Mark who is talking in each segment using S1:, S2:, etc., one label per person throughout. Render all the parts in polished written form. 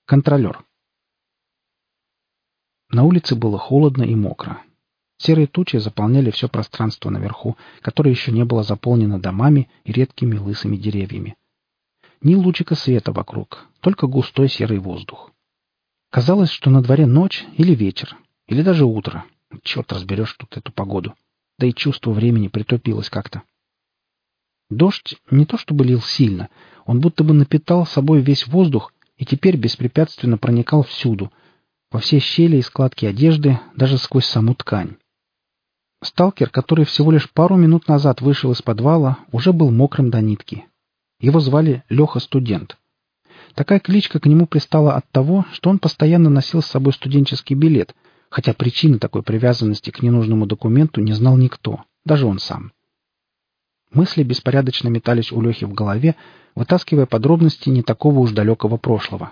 S1: Контролер. На улице было холодно и мокро. Серые тучи заполняли все пространство наверху, которое еще не было заполнено домами и редкими лысыми деревьями. Ни лучика света вокруг, только густой серый воздух. Казалось, что на дворе ночь или вечер, или даже утро. Черт разберешь тут эту погоду. Да и чувство времени притупилось как-то. Дождь не то чтобы лил сильно, он будто бы напитал собой весь воздух и теперь беспрепятственно проникал всюду, во все щели и складки одежды, даже сквозь саму ткань. Сталкер, который всего лишь пару минут назад вышел из подвала, уже был мокрым до нитки. Его звали Леха-студент. Такая кличка к нему пристала от того, что он постоянно носил с собой студенческий билет, хотя причины такой привязанности к ненужному документу не знал никто, даже он сам. Мысли беспорядочно метались у Лехи в голове, вытаскивая подробности не такого уж далекого прошлого.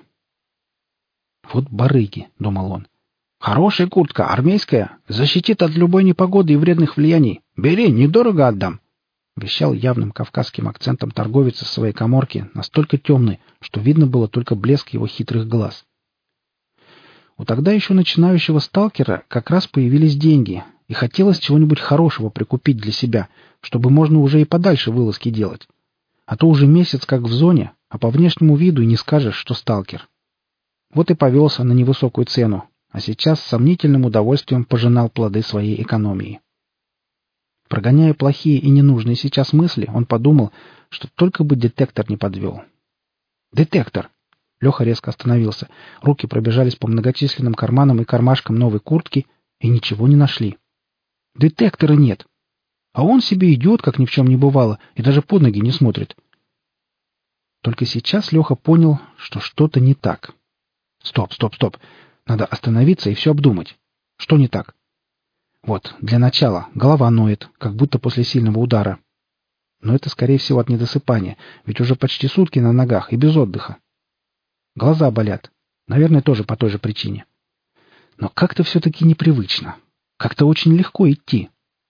S1: «Вот барыги», — думал он. «Хорошая куртка, армейская, защитит от любой непогоды и вредных влияний. Бери, недорого отдам», — вещал явным кавказским акцентом торговец из своей каморки, настолько темный, что видно было только блеск его хитрых глаз. У тогда еще начинающего сталкера как раз появились деньги, и хотелось чего-нибудь хорошего прикупить для себя, чтобы можно уже и подальше вылазки делать. А то уже месяц как в зоне, а по внешнему виду и не скажешь, что сталкер. Вот и повелся на невысокую цену, а сейчас с сомнительным удовольствием пожинал плоды своей экономии. Прогоняя плохие и ненужные сейчас мысли, он подумал, что только бы детектор не подвел. «Детектор!» Леха резко остановился. Руки пробежались по многочисленным карманам и кармашкам новой куртки и ничего не нашли. «Детектора нет!» А он себе идет, как ни в чем не бывало, и даже под ноги не смотрит. Только сейчас Леха понял, что что-то не так. Стоп. Надо остановиться и все обдумать. Что не так? Вот, для начала, голова ноет, как будто после сильного удара. Но это, скорее всего, от недосыпания, ведь уже почти сутки на ногах и без отдыха. Глаза болят. Наверное, тоже по той же причине. Но как-то все-таки непривычно. Как-то очень легко идти.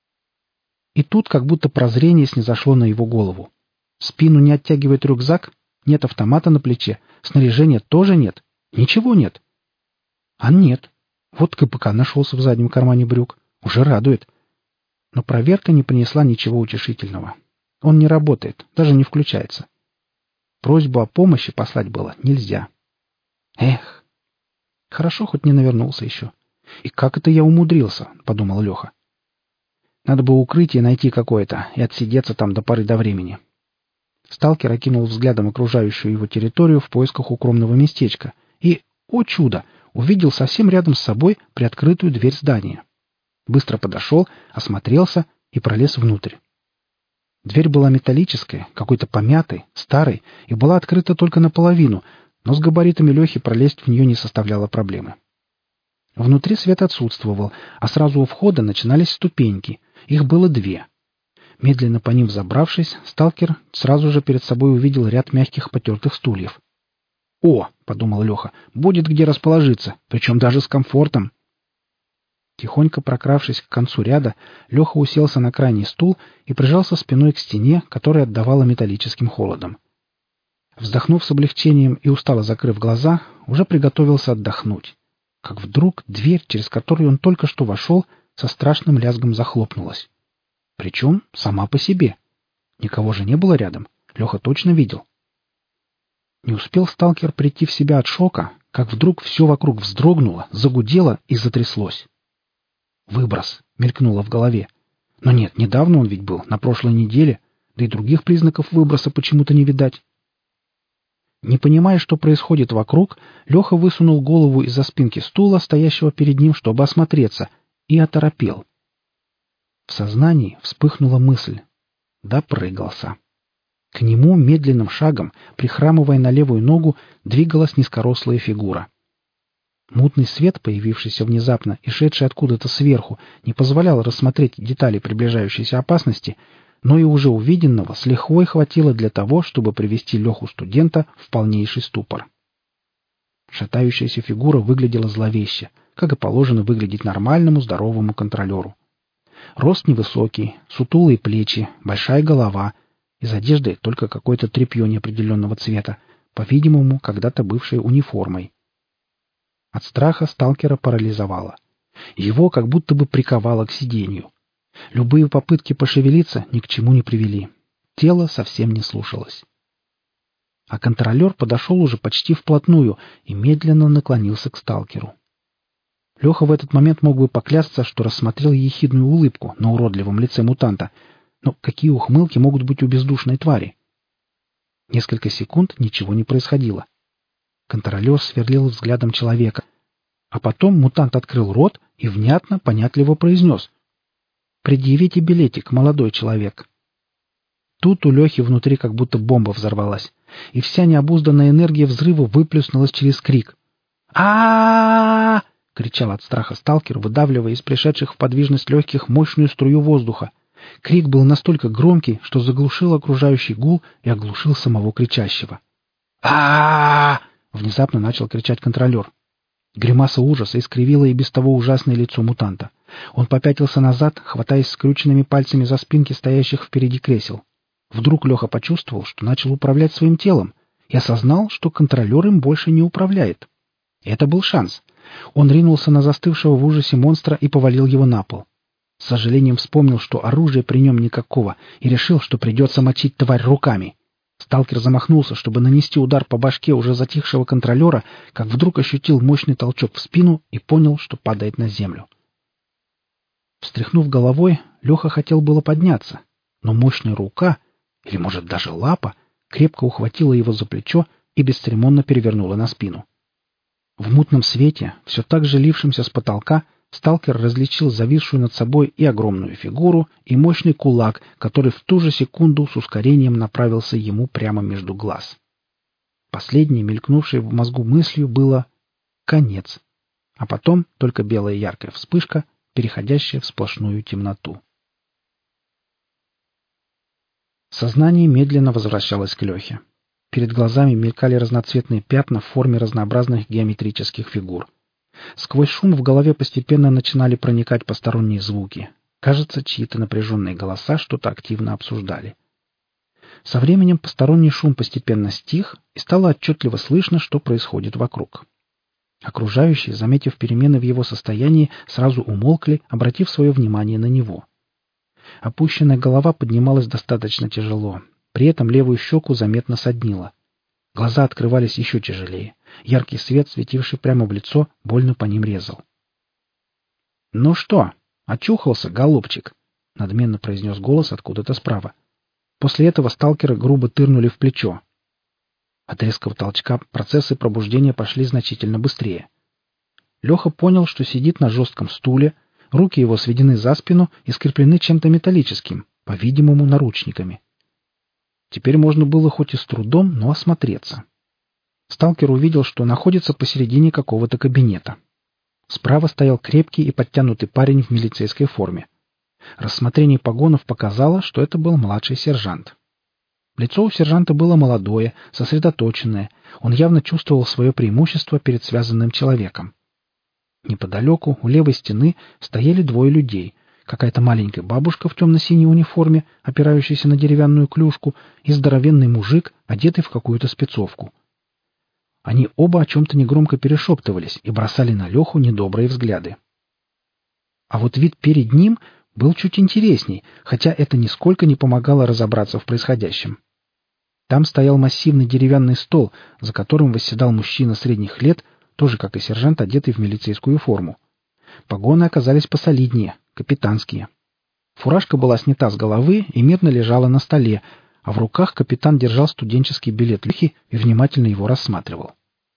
S1: И тут как будто прозрение снизошло на его голову. Спину не оттягивает рюкзак, нет автомата на плече, снаряжения тоже нет, ничего нет. А нет. Вот КПК нашелся в заднем кармане брюк. Уже радует. Но проверка не принесла ничего утешительного. Он не работает, даже не включается. Просьбу о помощи послать было нельзя. Эх, хорошо хоть не навернулся еще. И как это я умудрился, подумал Леха. Надо бы укрытие найти какое-то и отсидеться там до поры до времени. Сталкер окинул взглядом окружающую его территорию в поисках укромного местечка и, о чудо, увидел совсем рядом с собой приоткрытую дверь здания. Быстро подошел, осмотрелся и пролез внутрь. Дверь была металлическая, какой-то помятой, старой, и была открыта только наполовину, но с габаритами Лехи пролезть в нее не составляло проблемы. Внутри свет отсутствовал, а сразу у входа начинались ступеньки. Их было 2. Медленно по ним взобравшись, сталкер сразу же перед собой увидел ряд мягких потертых стульев. «О!» — подумал Леха. «Будет где расположиться, причем даже с комфортом». Тихонько прокравшись к концу ряда, Леха уселся на крайний стул и прижался спиной к стене, которая отдавала металлическим холодом. Вздохнув с облегчением и устало закрыв глаза, уже приготовился отдохнуть. Как вдруг дверь, через которую он только что вошел, со страшным лязгом захлопнулась. Причем сама по себе. Никого же не было рядом. Леха точно видел. Не успел сталкер прийти в себя от шока, как вдруг все вокруг вздрогнуло, загудело и затряслось. «Выброс!» — мелькнуло в голове. Но нет, недавно он ведь был, на прошлой неделе, да и других признаков выброса почему-то не видать. Не понимая, что происходит вокруг, Леха высунул голову из-за спинки стула, стоящего перед ним, чтобы осмотреться, и оторопел. В сознании вспыхнула мысль. Допрыгался. К нему медленным шагом, прихрамывая на левую ногу, двигалась низкорослая фигура. Мутный свет, появившийся внезапно и шедший откуда-то сверху, не позволял рассмотреть детали приближающейся опасности, но и уже увиденного с лихвой хватило для того, чтобы привести Леху-студента в полнейший ступор. Шатающаяся фигура выглядела зловеще, как и положено выглядеть нормальному здоровому контролеру. Рост невысокий, сутулые плечи, большая голова, из одежды только какое-то тряпье неопределенного цвета, по-видимому, когда-то бывшее униформой. От страха сталкера парализовало. Его как будто бы приковало к сиденью. Любые попытки пошевелиться ни к чему не привели. Тело совсем не слушалось. А контролер подошел уже почти вплотную и медленно наклонился к сталкеру. Леха в этот момент мог бы поклясться, что рассмотрел ехидную улыбку на уродливом лице мутанта. Но какие ухмылки могут быть у бездушной твари? Несколько секунд ничего не происходило. Контролер сверлил взглядом человека. А потом мутант открыл рот и внятно, понятливо произнес: «Предъявите билетик, молодой человек». Тут у Лехи внутри как будто бомба взорвалась, и вся необузданная энергия взрыва выплеснулась через крик. а кричал от страха сталкер, выдавливая из пришедших в подвижность легких мощную струю воздуха. Крик был настолько громкий, что заглушил окружающий гул и оглушил самого кричащего. а внезапно начал кричать контролер. Гримаса ужаса искривила и без того ужасное лицо мутанта. Он попятился назад, хватаясь скрюченными пальцами за спинки стоящих впереди кресел. Вдруг Леха почувствовал, что начал управлять своим телом, и осознал, что контролер им больше не управляет. Это был шанс. Он ринулся на застывшего в ужасе монстра и повалил его на пол. С сожалением вспомнил, что оружия при нем никакого, и решил, что придется мочить тварь руками. Сталкер замахнулся, чтобы нанести удар по башке уже затихшего контролера, как вдруг ощутил мощный толчок в спину и понял, что падает на землю. Встряхнув головой, Леха хотел было подняться, но мощная рука, или, может, даже лапа, крепко ухватила его за плечо и бесцеремонно перевернула на спину. В мутном свете, все так же лившемся с потолка, сталкер различил зависшую над собой и огромную фигуру, и мощный кулак, который в ту же секунду с ускорением направился ему прямо между глаз. Последней, мелькнувшей в мозгу мыслью, было «конец», а потом только белая яркая вспышка, переходящая в сплошную темноту. Сознание медленно возвращалось к Лехе. Перед глазами мелькали разноцветные пятна в форме разнообразных геометрических фигур. Сквозь шум в голове постепенно начинали проникать посторонние звуки. Кажется, чьи-то напряженные голоса что-то активно обсуждали. Со временем посторонний шум постепенно стих, и стало отчетливо слышно, что происходит вокруг. Окружающие, заметив перемены в его состоянии, сразу умолкли, обратив свое внимание на него. Опущенная голова поднималась достаточно тяжело. При этом левую щеку заметно соднило. Глаза открывались еще тяжелее. Яркий свет, светивший прямо в лицо, больно по ним резал. «Ну что, очухался, голубчик?» — надменно произнес голос откуда-то справа. После этого сталкера грубо тырнули в плечо. От резкого толчка процессы пробуждения пошли значительно быстрее. Леха понял, что сидит на жестком стуле, руки его сведены за спину и скреплены чем-то металлическим, по-видимому, наручниками. Теперь можно было хоть и с трудом, но осмотреться. Сталкер увидел, что находится посередине какого-то кабинета. Справа стоял крепкий и подтянутый парень в милицейской форме. Рассмотрение погонов показало, что это был младший сержант. Лицо у сержанта было молодое, сосредоточенное. Он явно чувствовал свое преимущество перед связанным человеком. Неподалеку, у левой стены, стояли двое людей. Какая-то маленькая бабушка в темно-синей униформе, опирающаяся на деревянную клюшку, и здоровенный мужик, одетый в какую-то спецовку. Они оба о чем-то негромко перешептывались и бросали на Леху недобрые взгляды. А вот вид перед ним был чуть интересней, хотя это нисколько не помогало разобраться в происходящем. Там стоял массивный деревянный стол, за которым восседал мужчина средних лет, тоже как и сержант, одетый в милицейскую форму. Погоны оказались посолиднее, капитанские. Фуражка была снята с головы и мирно лежала на столе, а в руках капитан держал студенческий билет Лехи и внимательно его рассматривал.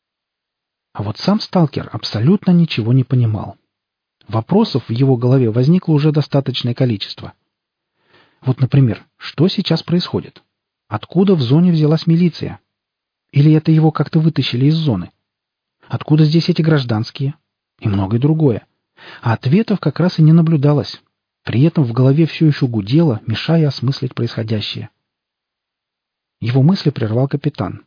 S1: А вот сам сталкер абсолютно ничего не понимал. Вопросов в его голове возникло уже достаточное количество. Вот, например, что сейчас происходит? Откуда в зоне взялась милиция? Или это его как-то вытащили из зоны? Откуда здесь эти гражданские? И многое другое. А ответов как раз и не наблюдалось. При этом в голове все еще гудело, мешая осмыслить происходящее. Его мысли прервал капитан.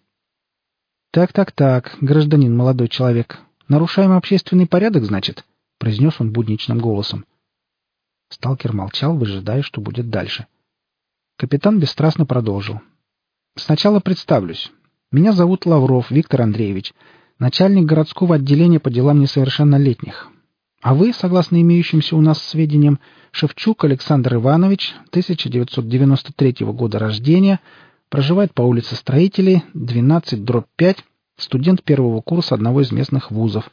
S1: «Так, гражданин молодой человек. Нарушаем общественный порядок, значит?» — произнес он будничным голосом. Сталкер молчал, выжидая, что будет дальше. Капитан бесстрастно продолжил. «Сначала представлюсь. Меня зовут Лавров Виктор Андреевич. начальник городского отделения по делам несовершеннолетних. А вы, согласно имеющимся у нас сведениям, Шевчук Александр Иванович, 1993 года рождения, проживает по улице Строителей, 12/5, студент первого курса одного из местных вузов.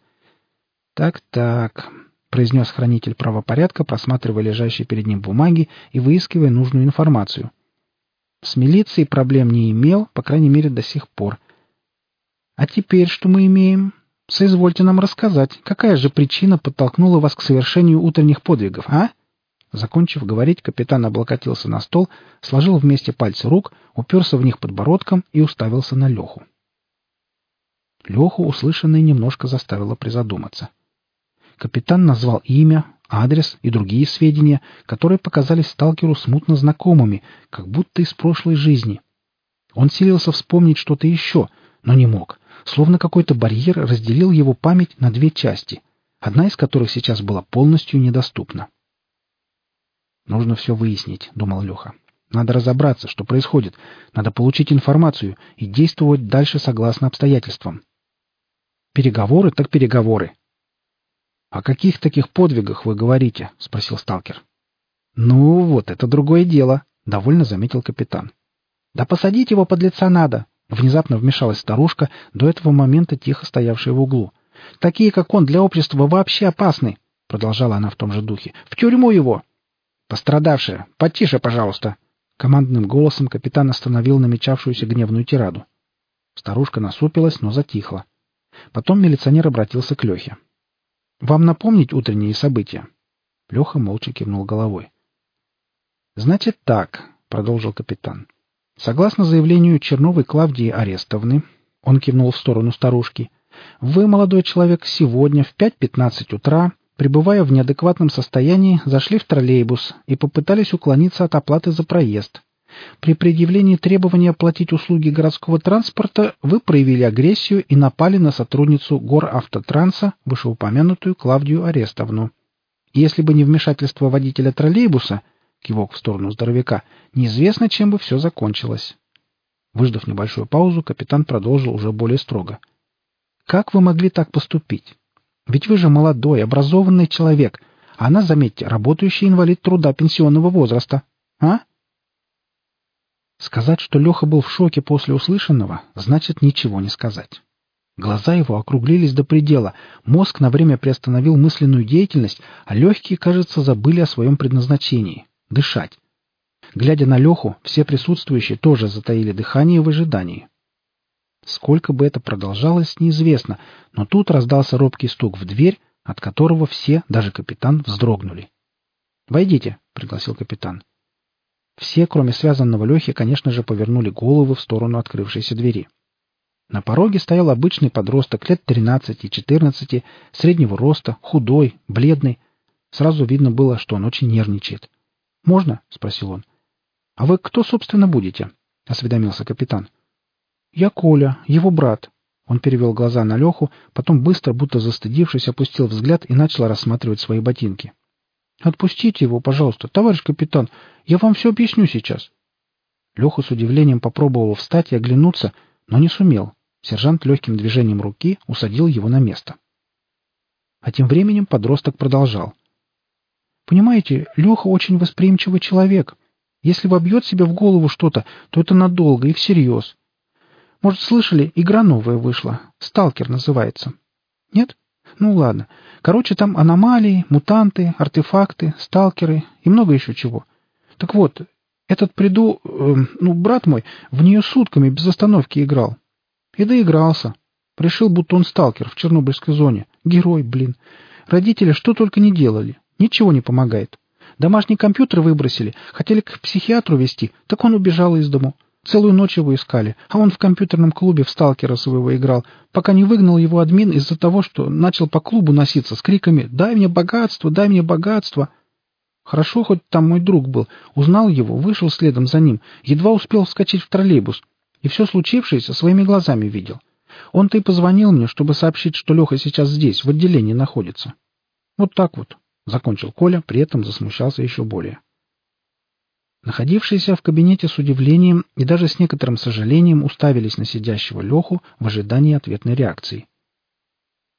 S1: Так, произнес хранитель правопорядка, просматривая лежащие перед ним бумаги и выискивая нужную информацию. С милицией проблем не имел, по крайней мере, до сих пор. А теперь что мы имеем? Соизвольте нам рассказать, какая же причина подтолкнула вас к совершению утренних подвигов, а? Закончив говорить, капитан облокотился на стол, сложил вместе пальцы рук, уперся в них подбородком и уставился на Леху. Леху услышанное немножко заставило призадуматься. Капитан назвал имя, адрес и другие сведения, которые показались сталкеру смутно знакомыми, как будто из прошлой жизни. Он силился вспомнить что-то еще, но не мог, словно какой-то барьер разделил его память на две части, одна из которых сейчас была полностью недоступна. «Нужно все выяснить», — думал Леха. «Надо разобраться, что происходит, надо получить информацию и действовать дальше согласно обстоятельствам». «Переговоры так переговоры». «О каких таких подвигах вы говорите?» — спросил сталкер. «Ну, вот это другое дело», — довольно заметил капитан. «Да посадить его подлеца надо», — внезапно вмешалась старушка, до этого момента тихо стоявшая в углу. «Такие, как он, для общества вообще опасны», — продолжала она в том же духе. «В тюрьму его!» «Пострадавшая, потише, пожалуйста!» Командным голосом капитан остановил намечавшуюся гневную тираду. Старушка насупилась, но затихла. Потом милиционер обратился к Лехе. «Вам напомнить утренние события?» Леха молча кивнул головой. «Значит так», — продолжил капитан. «Согласно заявлению Черновой Клавдии Арестовны, он кивнул в сторону старушки, вы, молодой человек, сегодня в 5:15 утра, пребывая в неадекватном состоянии, зашли в троллейбус и попытались уклониться от оплаты за проезд. При предъявлении требования оплатить услуги городского транспорта вы проявили агрессию и напали на сотрудницу Горавтотранса, вышеупомянутую Клавдию Арестовну. Если бы не вмешательство водителя троллейбуса, кивок в сторону здоровяка, неизвестно, чем бы все закончилось». Выждав небольшую паузу, капитан продолжил уже более строго. «Как вы могли так поступить? Ведь вы же молодой, образованный человек, а она, заметьте, работающий инвалид труда пенсионного возраста. А?» Сказать, что Леха был в шоке после услышанного, значит ничего не сказать. Глаза его округлились до предела, мозг на время приостановил мысленную деятельность, а легкие, кажется, забыли о своем предназначении — дышать. Глядя на Леху, все присутствующие тоже затаили дыхание в ожидании. Сколько бы это продолжалось, неизвестно, но тут раздался робкий стук в дверь, от которого все, даже капитан, вздрогнули. «Войдите», — пригласил капитан. Все, кроме связанного Лехи, конечно же, повернули головы в сторону открывшейся двери. На пороге стоял обычный подросток лет 13-14, среднего роста, худой, бледный. Сразу видно было, что он очень нервничает. «Можно?» — спросил он. «А вы кто, собственно, будете?» — осведомился капитан. «Я Коля, его брат». Он перевел глаза на Леху, потом быстро, будто застыдившись, опустил взгляд и начал рассматривать свои ботинки. «Отпустите его, пожалуйста, товарищ капитан. Я вам все объясню сейчас». Леха с удивлением попробовал встать и оглянуться, но не сумел. Сержант легким движением руки усадил его на место. А тем временем подросток продолжал. «Понимаете, Леха очень восприимчивый человек. Если вобьет себе в голову что-то, то это надолго и всерьез. Может, слышали, игра новая вышла. «Сталкер» называется. Нет? Ну ладно. Короче, там аномалии, мутанты, артефакты, сталкеры и много еще чего. Так вот, этот брат мой, в нее сутками без остановки играл. И доигрался. Решил, будто он сталкер в Чернобыльской зоне. Герой, блин. Родители что только не делали. Ничего не помогает. Домашний компьютер выбросили. Хотели к психиатру везти, так он убежал из дому. Целую ночь его искали, а он в компьютерном клубе в сталкера своего играл, пока не выгнал его админ из-за того, что начал по клубу носиться с криками «Дай мне богатство! Дай мне богатство!». Хорошо, хоть там мой друг был. Узнал его, вышел следом за ним, едва успел вскочить в троллейбус. И все случившееся своими глазами видел. Он-то и позвонил мне, чтобы сообщить, что Леха сейчас здесь, в отделении находится. Вот так вот, — закончил Коля, при этом засмущался еще более. Находившиеся в кабинете с удивлением и даже с некоторым сожалением уставились на сидящего Леху в ожидании ответной реакции.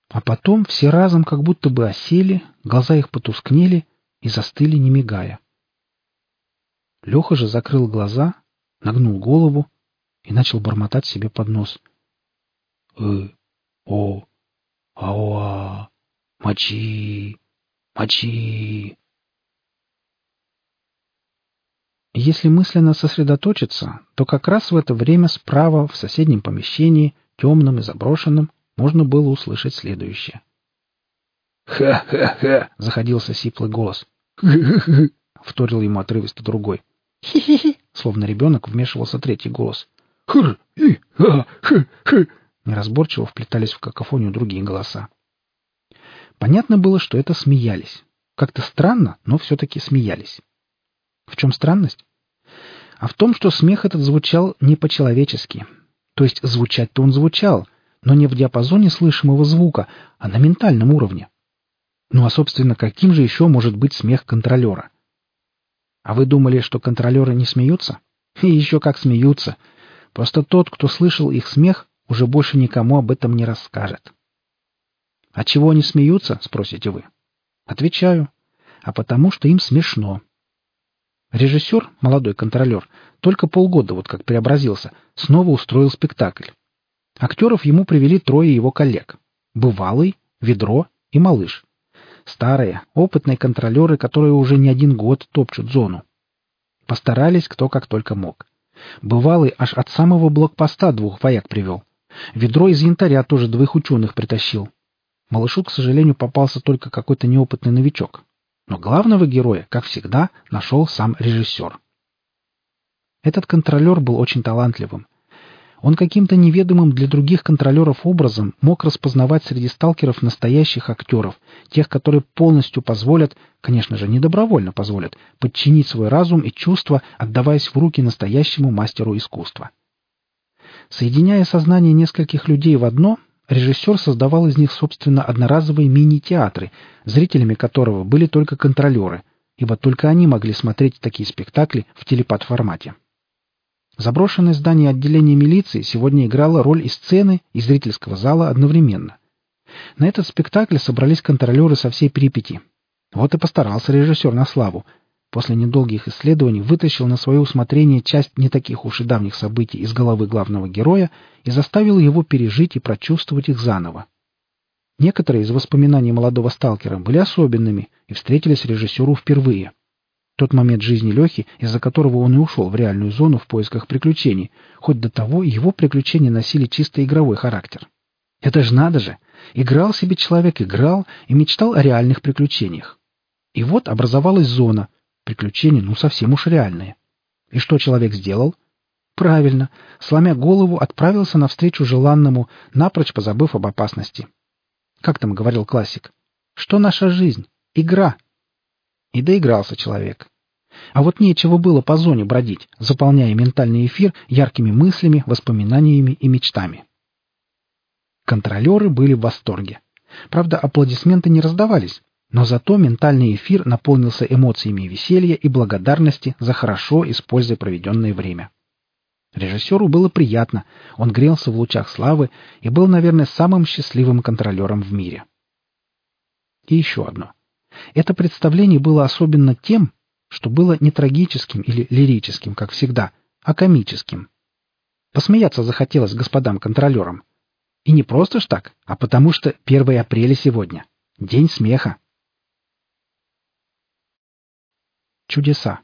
S1: А потом все разом как будто бы осели, глаза их потускнели и застыли, не мигая. Леха же закрыл глаза, нагнул голову и начал бормотать себе под нос. О, ауа, мочи, мочи. Если мысленно сосредоточиться, то как раз в это время справа, в соседнем помещении, темном и заброшенном, можно было услышать следующее. «Ха-ха-ха!» — заходился сиплый голос. «Ха-ха-ха!» — вторил ему отрывисто другой. «Хи-хи-хи!» — словно ребенок вмешивался третий голос. «Хр-и-ха-ха-ха!» Неразборчиво вплетались в какофонию другие голоса. Понятно было, что это смеялись. Как-то странно, но все-таки смеялись. В чем странность? А в том, что смех этот звучал не по-человечески. То есть звучать-то он звучал, но не в диапазоне слышимого звука, а на ментальном уровне. Ну а, собственно, каким же еще может быть смех контролера? А вы думали, что контролеры не смеются? И еще как смеются. Просто тот, кто слышал их смех, уже больше никому об этом не расскажет. А чего они смеются, спросите вы? Отвечаю. А потому что им смешно. Режиссер, молодой контролер, только полгода вот как преобразился, снова устроил спектакль. Актеров ему привели трое его коллег. Бывалый, Ведро и Малыш. Старые, опытные контролеры, которые уже не один год топчут зону. Постарались кто как только мог. Бывалый аж от самого блокпоста двух вояк привел. Ведро из янтаря тоже двоих ученых притащил. Малышу, к сожалению, попался только какой-то неопытный новичок. Но главного героя, как всегда, нашел сам режиссер. Этот контролер был очень талантливым. Он каким-то неведомым для других контролеров образом мог распознавать среди сталкеров настоящих актеров, тех, которые полностью позволят, конечно же, не добровольно позволят, подчинить свой разум и чувства, отдаваясь в руки настоящему мастеру искусства. Соединяя сознание нескольких людей в одно, режиссер создавал из них, собственно, одноразовые мини-театры, зрителями которого были только контролеры, ибо только они могли смотреть такие спектакли в телепат-формате. Заброшенное здание отделения милиции сегодня играло роль и сцены, и зрительского зала одновременно. На этот спектакль собрались контролеры со всей Припяти. Вот и постарался режиссер на славу. После недолгих исследований вытащил на свое усмотрение часть не таких уж и давних событий из головы главного героя и заставил его пережить и прочувствовать их заново. Некоторые из воспоминаний молодого сталкера были особенными и встретились режиссеру впервые. Тот момент жизни Лехи, из-за которого он и ушел в реальную зону в поисках приключений, хоть до того его приключения носили чисто игровой характер. Это ж надо же! Играл себе человек, играл и мечтал о реальных приключениях. И вот образовалась зона. Приключения, ну, совсем уж реальные. И что человек сделал? Правильно, сломя голову, отправился навстречу желанному, напрочь позабыв об опасности. Как там говорил классик? Что наша жизнь? Игра. И доигрался человек. А вот нечего было по зоне бродить, заполняя ментальный эфир яркими мыслями, воспоминаниями и мечтами. Контролеры были в восторге. Правда, аплодисменты не раздавались, но зато ментальный эфир наполнился эмоциями веселья и благодарности за хорошо и с пользой проведенное время. Режиссеру было приятно, он грелся в лучах славы и был, наверное, самым счастливым контролером в мире. И еще одно. Это представление было особенно тем, что было не трагическим или лирическим, как всегда, а комическим. Посмеяться захотелось господам контролерам. И не просто ж так, а потому что 1 апреля сегодня. День смеха. Чудеса.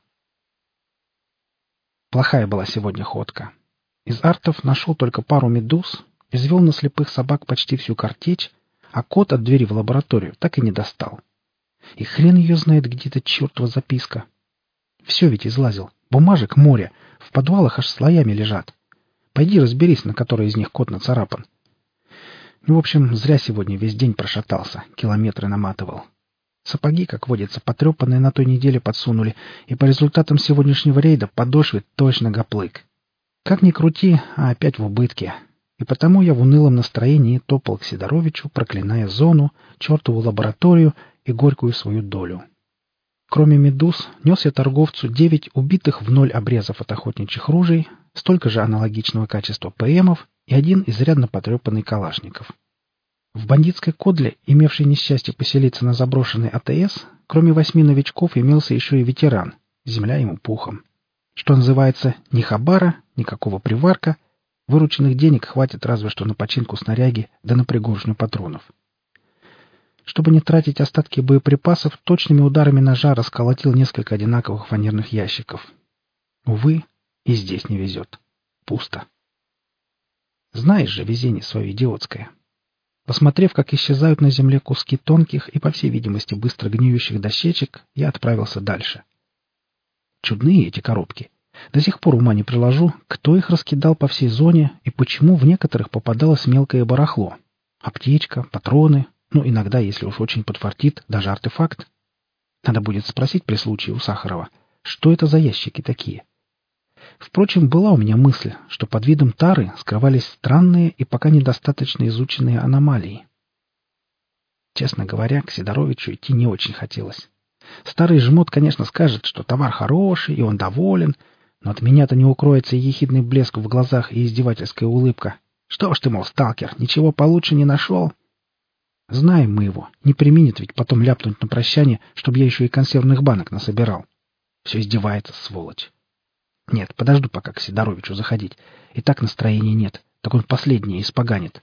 S1: Плохая была сегодня ходка. Из артов нашел только пару медуз, извел на слепых собак почти всю картечь, а кот от двери в лабораторию так и не достал. И хрен ее знает, где-то чертова записка. Все ведь излазил. Бумажек море. В подвалах аж слоями лежат. Пойди разберись, на которой из них кот нацарапан. Ну, в общем, зря сегодня весь день прошатался, километры наматывал. Сапоги, как водится, потрепанные на той неделе подсунули, и по результатам сегодняшнего рейда подошвы точно гоплык. Как ни крути, а опять в убытке. И потому я в унылом настроении топал к Сидоровичу, проклиная зону, чертову лабораторию и горькую свою долю. Кроме медуз, нес я торговцу 9 убитых в 0 обрезов от охотничьих ружей, столько же аналогичного качества ПМов и 1 изрядно потрепанный калашников. В бандитской кодле, имевшей несчастье поселиться на заброшенной АТС, кроме 8 новичков имелся еще и ветеран. Земля ему пухом. Что называется, ни хабара, никакого приварка. Вырученных денег хватит разве что на починку снаряги да на пригоршню патронов. Чтобы не тратить остатки боеприпасов, точными ударами ножа расколотил несколько одинаковых фанерных ящиков. Увы, и здесь не везет. Пусто. Знаешь же везение свое идиотское. Посмотрев, как исчезают на земле куски тонких и, по всей видимости, быстро гниющих дощечек, я отправился дальше. Чудные эти коробки. До сих пор ума не приложу, кто их раскидал по всей зоне и почему в некоторых попадалось мелкое барахло. Аптечка, патроны, ну, иногда, если уж очень подфартит, даже артефакт. Надо будет спросить при случае у Сахарова, что это за ящики такие. Впрочем, была у меня мысль, что под видом тары скрывались странные и пока недостаточно изученные аномалии. Честно говоря, к Сидоровичу идти не очень хотелось. Старый жмот, конечно, скажет, что товар хороший, и он доволен, но от меня-то не укроется и ехидный блеск в глазах, и издевательская улыбка. Что ж ты, мол, сталкер, ничего получше не нашел? Знаем мы его, не преминет ведь потом ляпнуть на прощание, чтобы я еще и консервных банок насобирал. Все издевается, сволочь. Нет, подожду пока к Сидоровичу заходить. И так настроения нет, так он последнее испоганит.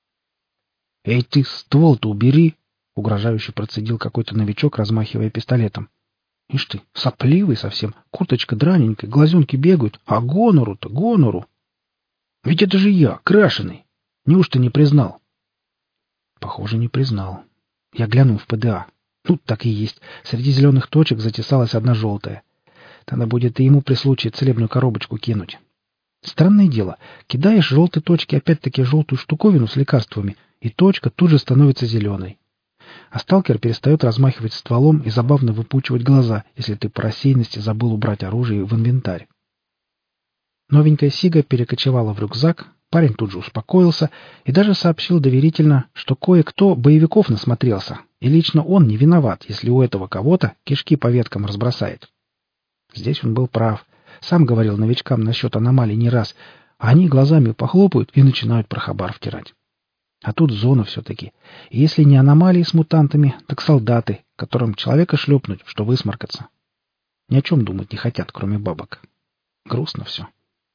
S1: — Эй, ты ствол-то убери! — угрожающе процедил какой-то новичок, размахивая пистолетом. — Ишь ты, сопливый совсем, курточка драненькая, глазенки бегают, а гонору-то, гонору! Ведь это же я, крашеный! Неужто не признал? Похоже, не признал. Я глянул в ПДА. Тут так и есть. Среди зеленых точек затесалась одна желтая. Надо будет и ему при случае целебную коробочку кинуть. Странное дело, кидаешь желтой точке опять-таки желтую штуковину с лекарствами, и точка тут же становится зеленой. А сталкер перестает размахивать стволом и забавно выпучивать глаза, если ты по рассеянности забыл убрать оружие в инвентарь. Новенькая сига перекочевала в рюкзак, парень тут же успокоился и даже сообщил доверительно, что кое-кто боевиков насмотрелся, и лично он не виноват, если у этого кого-то кишки по веткам разбросает. Здесь он был прав. Сам говорил новичкам насчет аномалий не раз, а они глазами похлопают и начинают про хабар втирать. А тут зона все-таки. И если не аномалии с мутантами, так солдаты, которым человека шлепнуть, что высморкаться. Ни о чем думать не хотят, кроме бабок. Грустно все.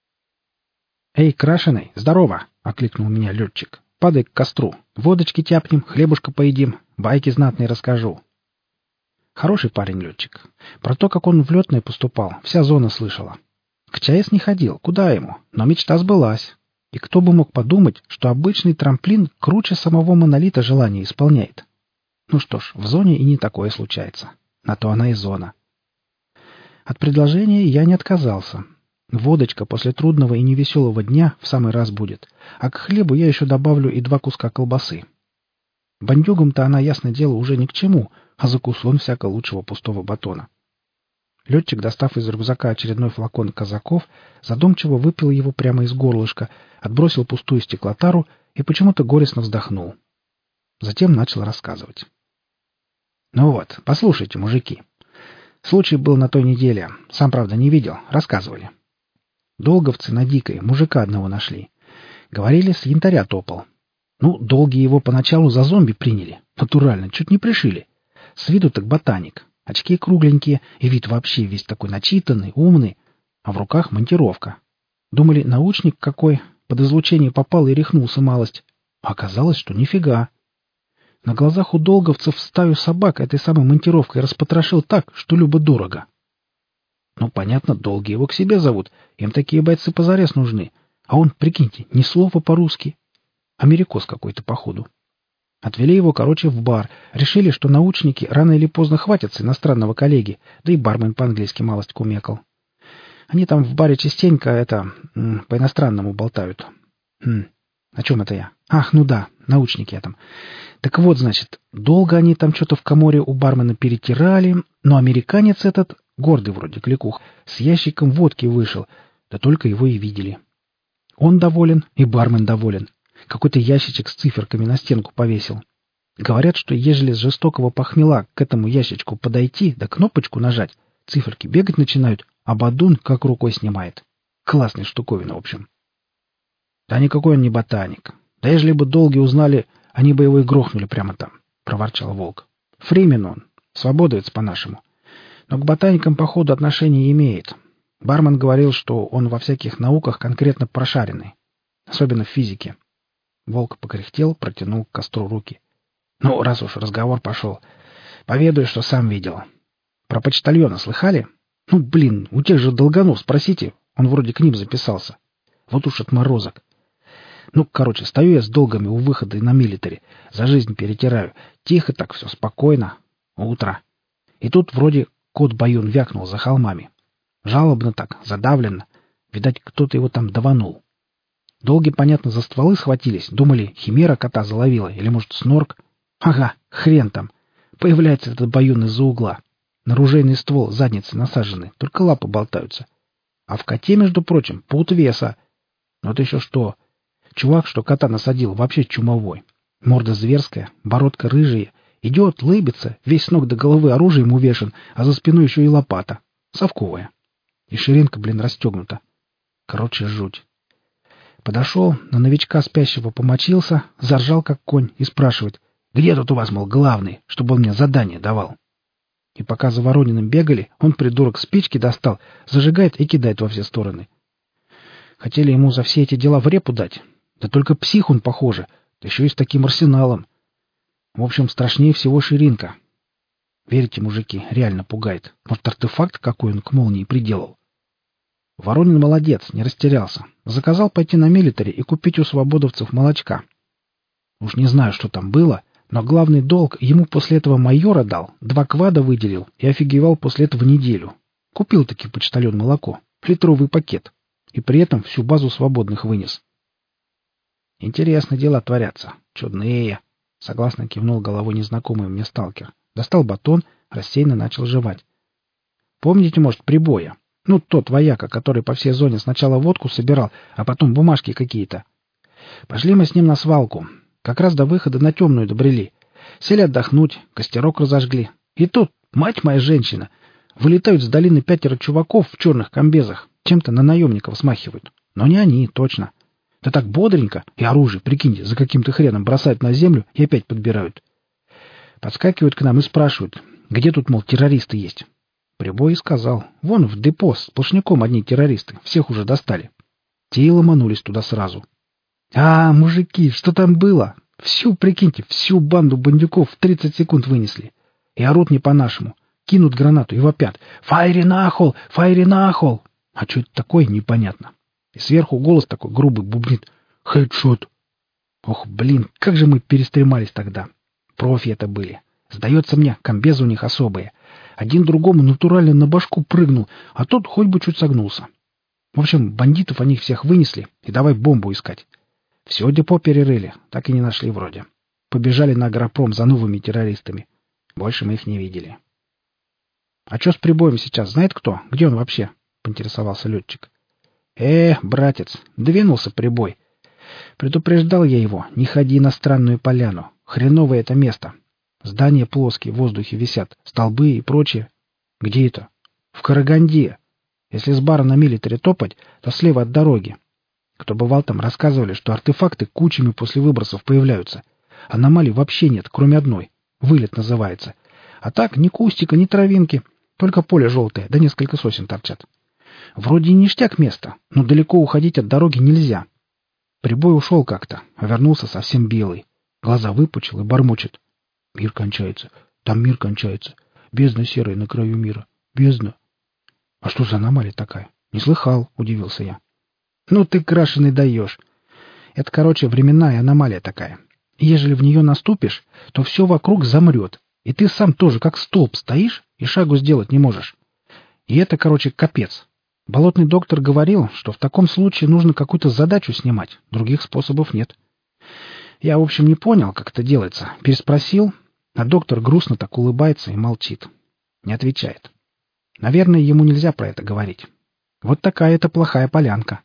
S1: «Эй, крашеный, здорово!» — окликнул меня летчик. «Падай к костру. Водочки тяпнем, хлебушка поедим, байки знатные расскажу». Хороший парень летчик. Про то, как он в летное поступал, вся зона слышала. К ЧАЭС не ходил, куда ему, но мечта сбылась. И кто бы мог подумать, что обычный трамплин круче самого монолита желания исполняет. Ну что ж, в зоне и не такое случается. На то она и зона. От предложения я не отказался. Водочка после трудного и невеселого дня в самый раз будет, а к хлебу я еще добавлю и 2 куска колбасы. Бандюгам-то она, ясное дело, уже ни к чему, а закусон всяко лучшего пустого батона. Летчик, достав из рюкзака очередной флакон казаков, задумчиво выпил его прямо из горлышка, отбросил пустую стеклотару и почему-то горестно вздохнул. Затем начал рассказывать. «Ну вот, послушайте, мужики. Случай был на той неделе. Сам, правда, не видел. Рассказывали. Долговцы на Дикой мужика одного нашли. Говорили, с янтаря топал. Ну, долгие его поначалу за зомби приняли. Натурально, чуть не пришили. С виду так ботаник. Очки кругленькие, и вид вообще весь такой начитанный, умный. А в руках монтировка. Думали, научник какой, под излучение попал и рехнулся малость. А оказалось, что нифига. На глазах у долговцев стаю собак этой самой монтировкой распотрошил так, что любо-дорого. Ну, понятно, долги его к себе зовут, им такие бойцы позарез нужны. А он, прикиньте, ни слова по-русски. Америкос какой-то, походу. Отвели его, короче, в бар. Решили, что научники рано или поздно хватятся иностранного коллеги, да и бармен по-английски малость кумекал. Они там в баре частенько по-иностранному болтают. О чем это я? Ах, ну да, научники я там. Так вот, значит, долго они там что-то в коморе у бармена перетирали, но американец этот, гордый вроде кликух, с ящиком водки вышел, да только его и видели. Он доволен, и бармен доволен. Какой-то ящичек с циферками на стенку повесил. Говорят, что ежели с жестокого похмела к этому ящичку подойти, да кнопочку нажать, циферки бегать начинают, а бадун как рукой снимает. Классная штуковина, в общем. Да никакой он не ботаник. Да ежели бы долги узнали, Они бы его и грохнули прямо там, — проворчал Волк. Фримен он, свободовец по-нашему. Но к ботаникам, походу, отношения имеет. Бармен говорил, что он во всяких науках конкретно прошаренный. Особенно в физике. Волк покряхтел, протянул к костру руки. Ну, раз уж разговор пошел, поведаю, что сам видел. Про почтальона слыхали? Ну, блин, у тех же долганов спросите. Он вроде к ним записался. Вот уж отморозок. Ну, короче, стою я с долгами у выхода на милитари. За жизнь перетираю. Тихо так все, спокойно. Утро. И тут вроде кот-баюн вякнул за холмами. Жалобно так, задавленно. Видать, кто-то его там даванул. Долги, понятно, за стволы схватились. Думали, химера кота заловила. Или, может, снорк. Ага, хрен там. Появляется этот баюн из-за угла. На ружейный ствол задницы насажены. Только лапы болтаются. А в коте, между прочим, пуд веса. Вот еще что. Чувак, что кота насадил, вообще чумовой. Морда зверская, бородка рыжая. Идет, лыбится, весь с ног до головы оружием увешан, а за спиной еще и лопата. Совковая. И ширинка, блин, расстегнута. Короче, жуть. Подошел, на новичка спящего помочился, заржал как конь и спрашивает, где тут у вас, мол, главный, чтобы он мне задание давал. И пока за Ворониным бегали, он, придурок, спички достал, зажигает и кидает во все стороны. Хотели ему за все эти дела в репу дать. Да только псих он, похоже, да еще и с таким арсеналом. В общем, страшнее всего ширинка. Верите, мужики, реально пугает. Может, артефакт какой он к молнии приделал? Воронин молодец, не растерялся. Заказал пойти на милитари и купить у свободовцев молочка. Уж не знаю, что там было, но главный долг ему после этого майора дал, 2 квада выделил и офигевал после этого неделю. Купил-таки почтальон молоко, литровый пакет, и при этом всю базу свободных вынес. Интересно дела творятся, чудные. Согласно кивнул головой незнакомый мне сталкер. Достал батон, рассеянно начал жевать. Помните, может, Прибоя? Ну, тот вояка, который по всей зоне сначала водку собирал, а потом бумажки какие-то. Пошли мы с ним на свалку. Как раз до выхода на темную добрели. Сели отдохнуть, костерок разожгли. И тут, мать моя женщина, вылетают с долины 5 чуваков в черных комбезах, чем-то на наемников смахивают. Но не они, точно. Да так бодренько, и оружие, прикиньте, за каким-то хреном бросают на землю и опять подбирают. Подскакивают к нам и спрашивают, где тут, мол, террористы есть. Прибой сказал, вон в депо сплошняком одни террористы, всех уже достали. Те и ломанулись туда сразу. А, мужики, что там было? Всю, прикиньте, всю банду бандюков в 30 секунд вынесли. И орут не по-нашему. Кинут гранату и вопят. «Файри нахол! Файри нахол!» А что это такое, непонятно. И сверху голос такой грубый бубнит. «Хедшот!» Ох, блин, как же мы перестремались тогда. Профи это были. Сдается мне, комбезы у них особые. Один другому натурально на башку прыгнул, а тот хоть бы чуть согнулся. В общем, бандитов они всех вынесли, и давай бомбу искать. Все депо перерыли, так и не нашли вроде. Побежали на агропром за новыми террористами. Больше мы их не видели. — А что с Прибоем сейчас, знает кто? Где он вообще? — поинтересовался летчик. — братец, двинулся Прибой. Предупреждал я его, не ходи на странную поляну. Хреновое это место. Здания плоские, в воздухе висят, столбы и прочее. — Где это? — В Караганде. Если с бара на милитаре топать, то слева от дороги. Кто бывал там, рассказывали, что артефакты кучами после выбросов появляются. Аномалий вообще нет, кроме одной. Вылет называется. А так ни кустика, ни травинки. Только поле желтое, да несколько сосен торчат. Вроде и ништяк место, но далеко уходить от дороги нельзя. Прибой ушел как-то, а вернулся совсем белый. Глаза выпучил и бормочет. Мир кончается. Там мир кончается. Бездна серая на краю мира. Бездна. А что за аномалия такая? Не слыхал, удивился я. Ну ты, крашеный, даешь. Это, короче, временная аномалия такая. Ежели в нее наступишь, то все вокруг замрет, и ты сам тоже как столб стоишь и шагу сделать не можешь. И это, короче, капец. Болотный доктор говорил, что в таком случае нужно какую-то задачу снимать, других способов нет. Я, в общем, не понял, как это делается. Переспросил, а доктор грустно так улыбается и молчит. Не отвечает. Наверное, ему нельзя про это говорить. Вот такая это плохая полянка.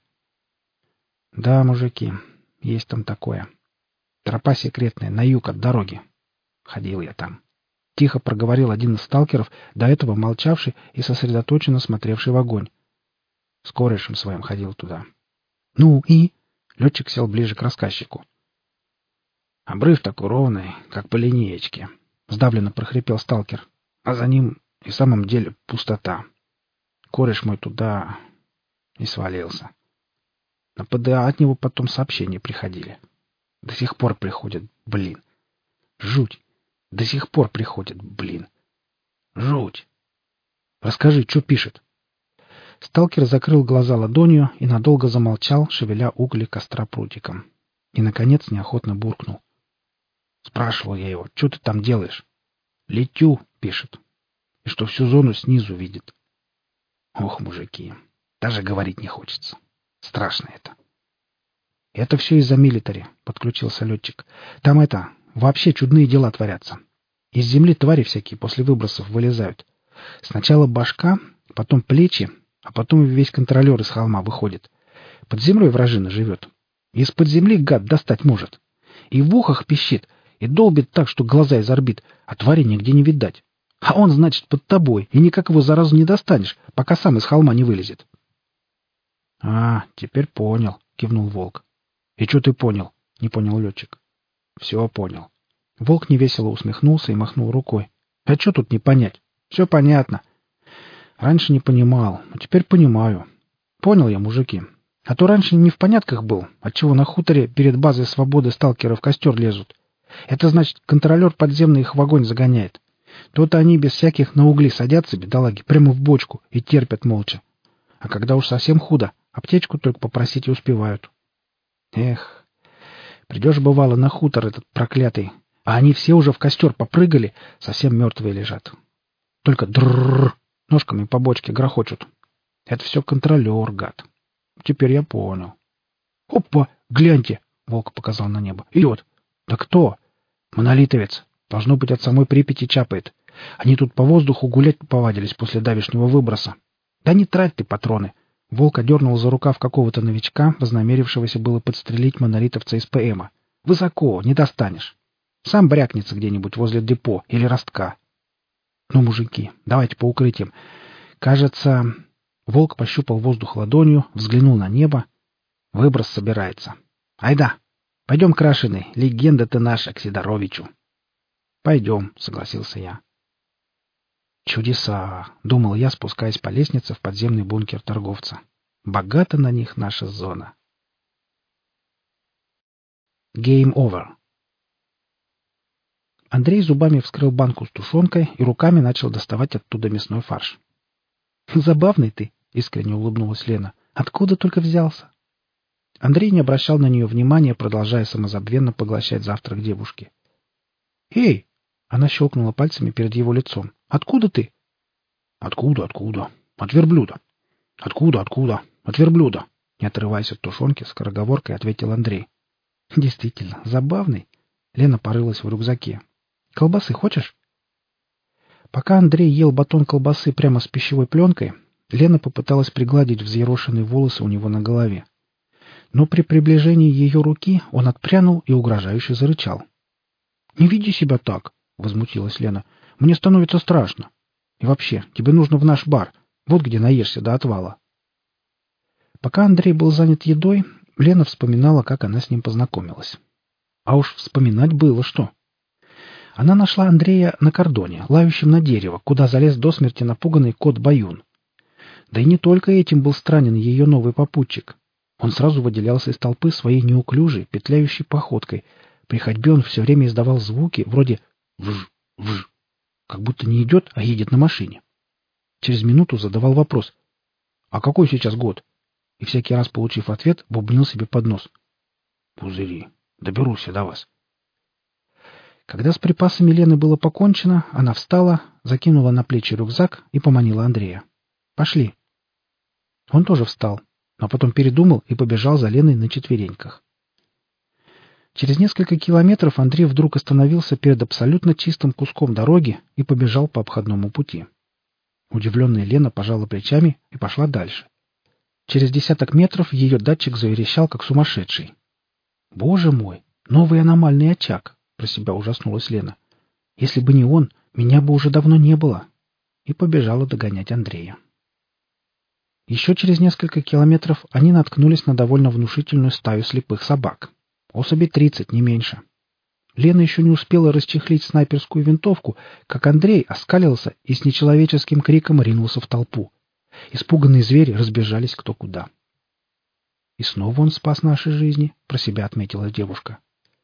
S1: Да, мужики, есть там такое. Тропа секретная, на юг от дороги. Ходил я там. Тихо проговорил один из сталкеров, до этого молчавший и сосредоточенно смотревший в огонь. С корешем своим ходил туда. Ну и... Летчик сел ближе к рассказчику. Обрыв такой ровный, как по линеечке. Сдавленно прохрипел сталкер. А за ним и в самом деле пустота. Кореш мой туда и свалился. На ПДА от него потом сообщения приходили. До сих пор приходят, блин. Жуть. До сих пор приходят, блин. Жуть. Расскажи, что пишет? Сталкер закрыл глаза ладонью и надолго замолчал, шевеля угли костра прутиком. И, наконец, неохотно буркнул. Спрашивал я его, что ты там делаешь? Летю, пишет. И что всю зону снизу видит. Ох, мужики, даже говорить не хочется. Страшно это. Это все из-за милитари, подключился летчик. Там вообще чудные дела творятся. Из земли твари всякие после выбросов вылезают. Сначала башка, потом плечи, а потом весь контролер из холма выходит. Под землей вражина живет. Из-под земли гад достать может. И в ухах пищит, и долбит так, что глаза из орбит, а твари нигде не видать. А он, значит, под тобой, и никак его заразу не достанешь, пока сам из холма не вылезет. — А, теперь понял, — кивнул Волк. — И что ты понял? — не понял летчик. — Все понял. Волк невесело усмехнулся и махнул рукой. — А что тут не понять? Все понятно. Раньше не понимал, а теперь понимаю. Понял я, мужики. А то раньше не в понятках был, отчего на хуторе перед базой свободы сталкеры в костер лезут. Это значит, контролер подземный их в огонь загоняет. То-то они без всяких на угли садятся, бедолаги, прямо в бочку и терпят молча. А когда уж совсем худо, аптечку только попросить и успевают. Эх, придешь, бывало, на хутор этот проклятый, а они все уже в костер попрыгали, совсем мертвые лежат. Только дррррр ножками по бочке грохочут. Это все контролер, гад. Теперь я понял. Опа, гляньте, Волк показал на небо. Идет. Да кто? Монолитовец. Должно быть, от самой Припяти чапает. Они тут по воздуху гулять повадились после давешнего выброса. Да не трать ты патроны. Волк одернул за рукав какого-то новичка, вознамерившегося было подстрелить монолитовца из ПМа. Высоко, не достанешь. Сам брякнется где-нибудь возле депо или ростка. Ну, мужики, давайте по укрытиям. Кажется... Волк пощупал воздух ладонью, взглянул на небо. Выброс собирается. Айда, пойдем, крашеный, легенда ты наша, к Сидоровичу. Пойдем, согласился я. Чудеса, думал я, спускаясь по лестнице в подземный бункер торговца. Богата на них наша зона. Game over. Андрей зубами вскрыл банку с тушенкой и руками начал доставать оттуда мясной фарш. «Забавный ты», — искренне улыбнулась Лена. «Откуда только взялся?» Андрей не обращал на нее внимания, продолжая самозабвенно поглощать завтрак девушки. «Эй!» — она щелкнула пальцами перед его лицом. «Откуда ты?» «Откуда? От верблюда». «Откуда? От верблюда», — не отрываясь от тушенки, скороговоркой ответил Андрей. «Действительно, забавный». Лена порылась в рюкзаке. «Колбасы хочешь?» Пока Андрей ел батон колбасы прямо с пищевой пленкой, Лена попыталась пригладить взъерошенные волосы у него на голове. Но при приближении ее руки он отпрянул и угрожающе зарычал. «Не веди себя так!» — возмутилась Лена. «Мне становится страшно. И вообще, тебе нужно в наш бар. Вот где наешься до отвала». Пока Андрей был занят едой, Лена вспоминала, как она с ним познакомилась. А уж вспоминать было что. Она нашла Андрея на кордоне, лающим на дерево, куда залез до смерти напуганный кот Баюн. Да и не только этим был странен ее новый попутчик. Он сразу выделялся из толпы своей неуклюжей, петляющей походкой. При ходьбе он все время издавал звуки вроде «вж-вж», как будто не идет, а едет на машине. Через минуту задавал вопрос «А какой сейчас год?» И всякий раз, получив ответ, бубнил себе под нос. «Пузыри, доберусь я до вас». Когда с припасами Лены было покончено, она встала, закинула на плечи рюкзак и поманила Андрея. «Пошли». Он тоже встал, но потом передумал и побежал за Леной на четвереньках. Через несколько километров Андрей вдруг остановился перед абсолютно чистым куском дороги и побежал по обходному пути. Удивленная Лена пожала плечами и пошла дальше. Через 10 метров ее датчик заверещал, как сумасшедший. «Боже мой! Новый аномальный очаг!» — про себя ужаснулась Лена. «Если бы не он, меня бы уже давно не было!» И побежала догонять Андрея. Еще через несколько километров они наткнулись на довольно внушительную стаю слепых собак. Особей 30, не меньше. Лена еще не успела расчехлить снайперскую винтовку, как Андрей оскалился и с нечеловеческим криком ринулся в толпу. Испуганные звери разбежались кто куда. «И снова он спас наши жизни», — про себя отметила девушка.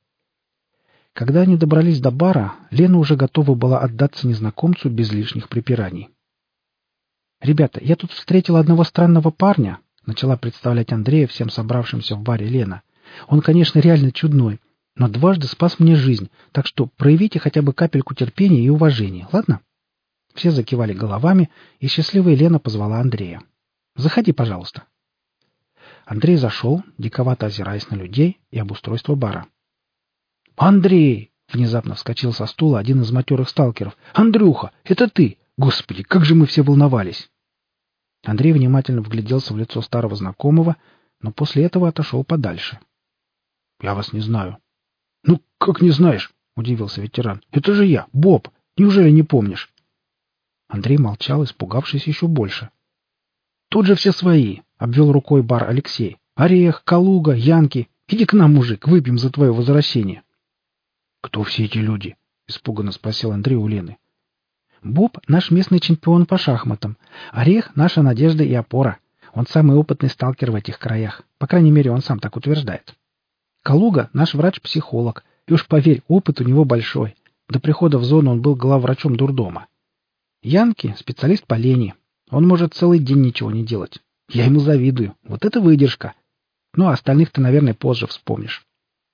S1: Когда они добрались до бара, Лена уже готова была отдаться незнакомцу без лишних припираний. «Ребята, я тут встретила одного странного парня», — начала представлять Андрея всем собравшимся в баре Лена. «Он, конечно, реально чудной, но дважды спас мне жизнь, так что проявите хотя бы капельку терпения и уважения, ладно?» Все закивали головами, и счастливая Лена позвала Андрея. «Заходи, пожалуйста». Андрей зашел, диковато озираясь на людей и обустройство бара. «Андрей!» — внезапно вскочил со стула один из матерых сталкеров. «Андрюха, это ты! Господи, как же мы все волновались!» Андрей внимательно вгляделся в лицо старого знакомого, но после этого отошел подальше. «Я вас не знаю». «Ну, как не знаешь?» — удивился ветеран. «Это же я, Боб! Неужели не помнишь?» Андрей молчал, испугавшись еще больше. «Тут же все свои!» — обвел рукой бар Алексей. «Орех, Калуга, Янки. Иди к нам, мужик, выпьем за твое возвращение». «Кто все эти люди?» — испуганно спросил Андрей у Лены. «Боб — наш местный чемпион по шахматам. Орех — наша надежда и опора. Он самый опытный сталкер в этих краях. По крайней мере, он сам так утверждает. Калуга — наш врач-психолог. И уж поверь, опыт у него большой. До прихода в зону он был главврачом дурдома. Янки — специалист по лени. Он может целый день ничего не делать. Я ему завидую. Вот это выдержка. Ну, а остальных ты, наверное, позже вспомнишь».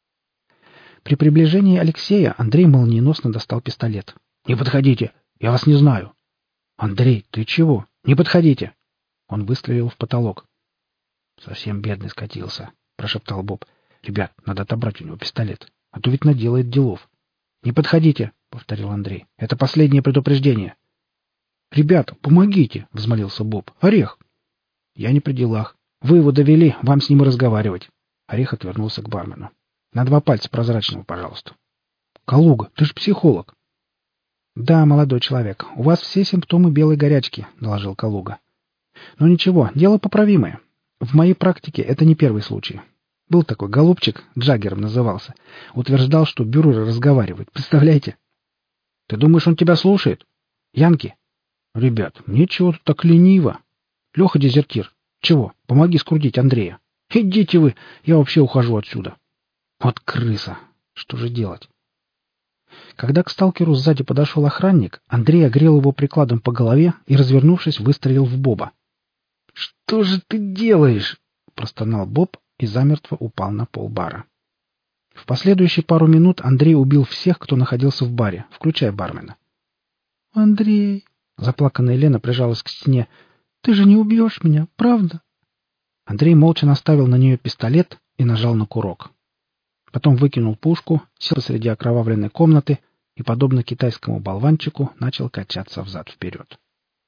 S1: При приближении Алексея Андрей молниеносно достал пистолет. «Не подходите! Я вас не знаю!» «Андрей, ты чего? Не подходите!» Он выстрелил в потолок. «Совсем бедный скатился», — прошептал Боб. «Ребят, надо отобрать у него пистолет, а то ведь наделает делов». «Не подходите!» — повторил Андрей. «Это последнее предупреждение». «Ребята, помогите!» — взмолился Боб. «Орех!» «Я не при делах. Вы его довели, вам с ним и разговаривать». Орех отвернулся к бармену. «На 2 пальца прозрачного, пожалуйста». «Калуга, ты же психолог». «Да, молодой человек, у вас все симптомы белой горячки», — доложил Калуга. «Но ничего, дело поправимое. В моей практике это не первый случай. Был такой голубчик, Джаггером назывался. Утверждал, что бюреры разговаривают. Представляете?» «Ты думаешь, он тебя слушает? Янки?» «Ребят, мне чего-то так лениво. Леха дезертир. Чего? Помоги скрутить Андрея». «Идите вы, я вообще ухожу отсюда». «Вот крыса! Что же делать?» Когда к сталкеру сзади подошел охранник, Андрей огрел его прикладом по голове и, развернувшись, выстрелил в Боба. «Что же ты делаешь?» — простонал Боб и замертво упал на пол бара. В последующие пару минут Андрей убил всех, кто находился в баре, включая бармена. «Андрей!» — заплаканная Лена прижалась к стене. «Ты же не убьешь меня, правда?» Андрей молча наставил на нее пистолет и нажал на курок. Потом выкинул пушку, сел посреди окровавленной комнаты и, подобно китайскому болванчику, начал качаться взад-вперед.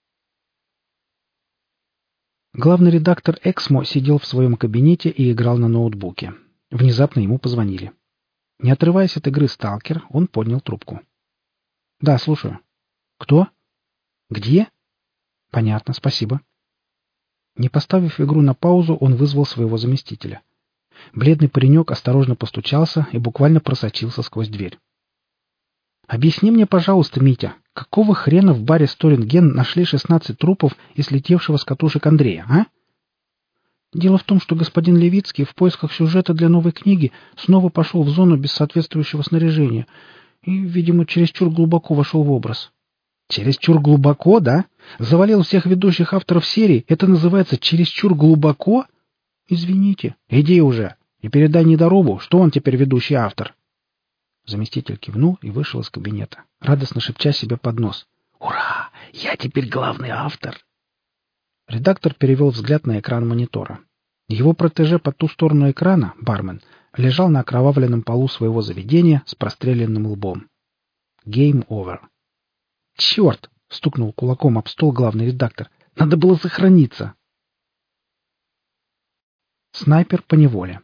S1: Главный редактор «Эксмо» сидел в своем кабинете и играл на ноутбуке. Внезапно ему позвонили. Не отрываясь от игры «Сталкер», он поднял трубку. «Да, слушаю». «Кто?» «Где?» «Понятно, спасибо». Не поставив игру на паузу, он вызвал своего заместителя. Бледный паренек осторожно постучался и буквально просочился сквозь дверь. «Объясни мне, пожалуйста, Митя, какого хрена в баре «Сторинген» нашли 16 трупов и слетевшего с катушек Андрея, а?» «Дело в том, что господин Левицкий в поисках сюжета для новой книги снова пошел в зону без соответствующего снаряжения и, видимо, чересчур глубоко вошел в образ». «Чересчур глубоко, да? Завалил всех ведущих авторов серии. Это называется чересчур глубоко?» «Извините». «Иди уже и передай Недорубу, что он теперь ведущий автор». Заместитель кивнул и вышел из кабинета, радостно шепча себе под нос. «Ура! Я теперь главный автор!» Редактор перевел взгляд на экран монитора. Его протеже по ту сторону экрана, бармен, лежал на окровавленном полу своего заведения с простреленным лбом. Game over. «Черт!» — стукнул кулаком об стол главный редактор. «Надо было сохраниться!» Снайпер поневоле.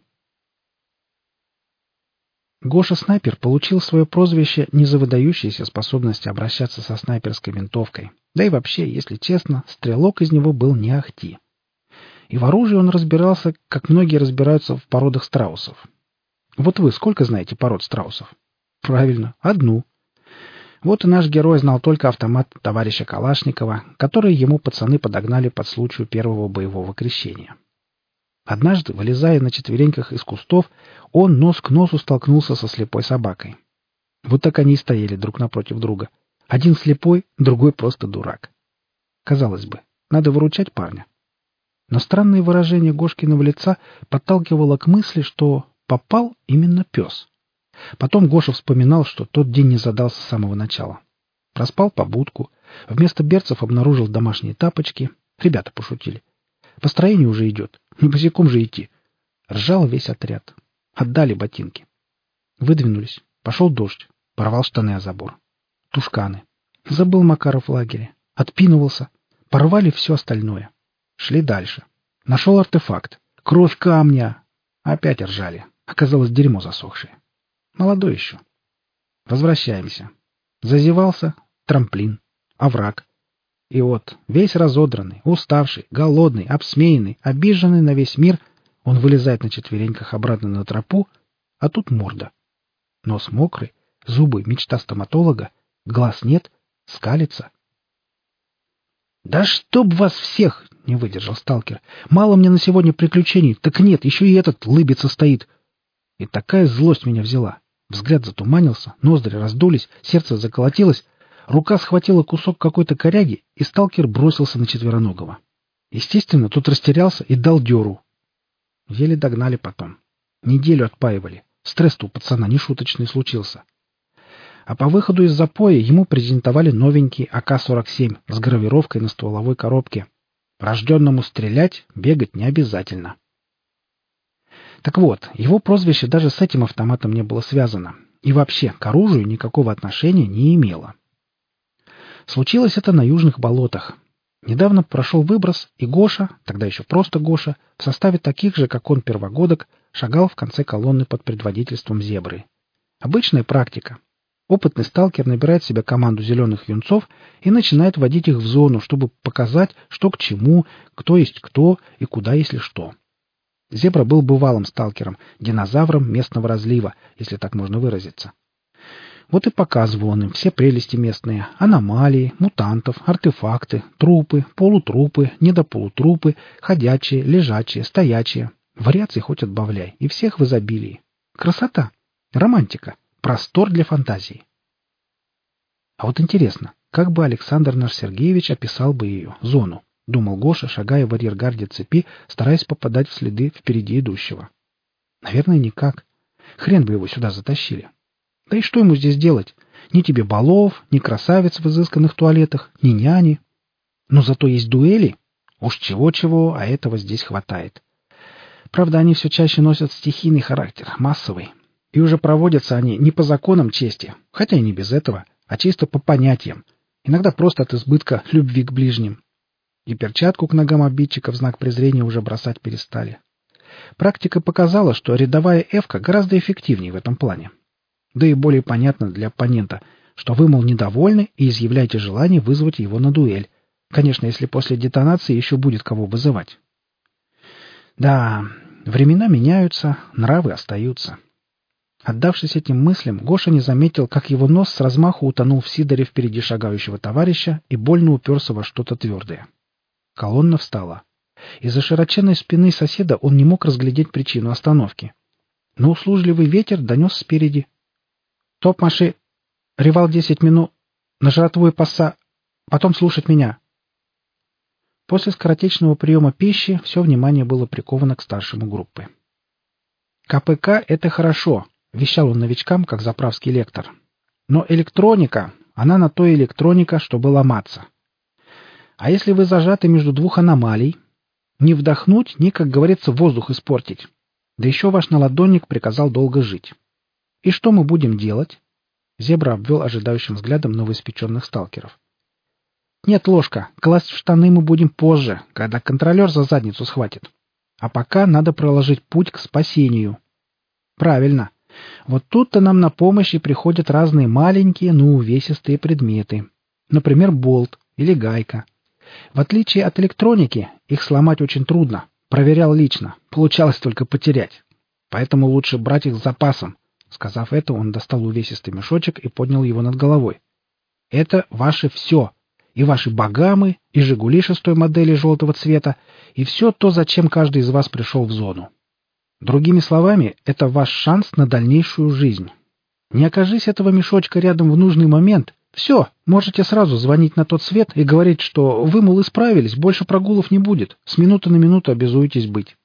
S1: Гоша-снайпер получил свое прозвище не за выдающиеся способности обращаться со снайперской винтовкой. Да и вообще, если честно, стрелок из него был не ахти. И в оружии он разбирался, как многие разбираются в породах страусов. Вот вы сколько знаете пород страусов? Правильно, одну. Вот и наш герой знал только автомат товарища Калашникова, который ему пацаны подогнали под случаю первого боевого крещения. Однажды, вылезая на четвереньках из кустов, он нос к носу столкнулся со слепой собакой. Вот так они и стояли друг напротив друга. Один слепой, другой просто дурак. Казалось бы, надо выручать парня. Но странное выражение Гошкиного лица подталкивало к мысли, что попал именно пес. Потом Гоша вспоминал, что тот день не задался с самого начала. Проспал побудку, вместо берцев обнаружил домашние тапочки. Ребята пошутили. Построение уже идет, не босиком же идти. Ржал весь отряд. Отдали ботинки. Выдвинулись. Пошел дождь. Порвал штаны о забор. Тушканы. Забыл Макаров в лагере. Отпинывался. Порвали все остальное. Шли дальше. Нашел артефакт. Кровь камня. Опять ржали. Оказалось, дерьмо засохшее. Молодой еще. Возвращаемся. Зазевался. Трамплин. Овраг. И вот, весь разодранный, уставший, голодный, обсмеянный, обиженный на весь мир, он вылезает на четвереньках обратно на тропу, а тут морда. Нос мокрый, зубы — мечта стоматолога, глаз нет, скалится. «Да чтоб вас всех!» — не выдержал сталкер. «Мало мне на сегодня приключений, так нет, еще и этот лыбится стоит!» И такая злость меня взяла. Взгляд затуманился, ноздри раздулись, сердце заколотилось. Рука схватила кусок какой-то коряги, и сталкер бросился на четвероногого. Естественно, тот растерялся и дал дёру. Еле догнали потом. Неделю отпаивали. Стресс-то у пацана нешуточный случился. А по выходу из запоя ему презентовали новенький АК-47 с гравировкой на стволовой коробке. Рожденному стрелять, бегать не обязательно. Так вот, его прозвище даже с этим автоматом не было связано. И вообще к оружию никакого отношения не имело. Случилось это на южных болотах. Недавно прошел выброс, и Гоша, тогда еще просто Гоша, в составе таких же, как он, первогодок, шагал в конце колонны под предводительством зебры. Обычная практика. Опытный сталкер набирает себе команду зеленых юнцов и начинает водить их в зону, чтобы показать, что к чему, кто есть кто и куда, если что. Зебра был бывалым сталкером, динозавром местного разлива, если так можно выразиться. Вот и показывал он им все прелести местные: аномалии, мутантов, артефакты, трупы, полутрупы, недополутрупы, ходячие, лежачие, стоячие. Вариаций хоть отбавляй, и всех в изобилии. Красота, романтика, простор для фантазии. А вот интересно, как бы Александр наш Сергеевич описал бы ее, зону, думал Гоша, шагая в арьергарде цепи, стараясь попадать в следы впереди идущего. Наверное, никак. Хрен бы его сюда затащили. Да и что ему здесь делать? Ни тебе балов, ни красавиц в изысканных туалетах, ни няни. Но зато есть дуэли. Уж чего-чего, а этого здесь хватает. Правда, они все чаще носят стихийный характер, массовый. И уже проводятся они не по законам чести, хотя и не без этого, а чисто по понятиям. Иногда просто от избытка любви к ближним. И перчатку к ногам обидчика в знак презрения уже бросать перестали. Практика показала, что рядовая эвка гораздо эффективнее в этом плане. Да и более понятно для оппонента, что вы, мол, недовольны и изъявляете желание вызвать его на дуэль. Конечно, если после детонации еще будет кого вызывать. Да, времена меняются, нравы остаются. Отдавшись этим мыслям, Гоша не заметил, как его нос с размаху утонул в сидоре впереди шагающего товарища и больно уперся во что-то твердое. Колонна встала. Из-за широченной спины соседа он не мог разглядеть причину остановки. Но услужливый ветер донес спереди: «Топ маши! Ревал 10 минут! На жратву и паса! Потом слушать меня!» После скоротечного приема пищи все внимание было приковано к старшему группы. «КПК — это хорошо», — вещал он новичкам, как заправский лектор. «Но электроника, она на то и электроника, чтобы ломаться. А если вы зажаты между двух аномалий, не вдохнуть, ни, как говорится, воздух испортить. Да еще ваш наладонник приказал долго жить. И что мы будем делать?» Зебра обвел ожидающим взглядом новоиспеченных сталкеров. «Нет, ложка, класть в штаны мы будем позже, когда контролер за задницу схватит. А пока надо проложить путь к спасению». «Правильно. Вот тут-то нам на помощь и приходят разные маленькие, но увесистые предметы. Например, болт или гайка. В отличие от электроники, их сломать очень трудно. Проверял лично. Получалось только потерять. Поэтому лучше брать их с запасом. Сказав это, он достал увесистый мешочек и поднял его над головой. «Это ваше все. И ваши багамы, и «Жигули» 6-й модели желтого цвета, и все то, зачем каждый из вас пришел в зону. Другими словами, это ваш шанс на дальнейшую жизнь. Не окажись этого мешочка рядом в нужный момент, все, можете сразу звонить на тот свет и говорить, что вы, мол, исправились, больше прогулов не будет, с минуты на минуту обязуетесь быть».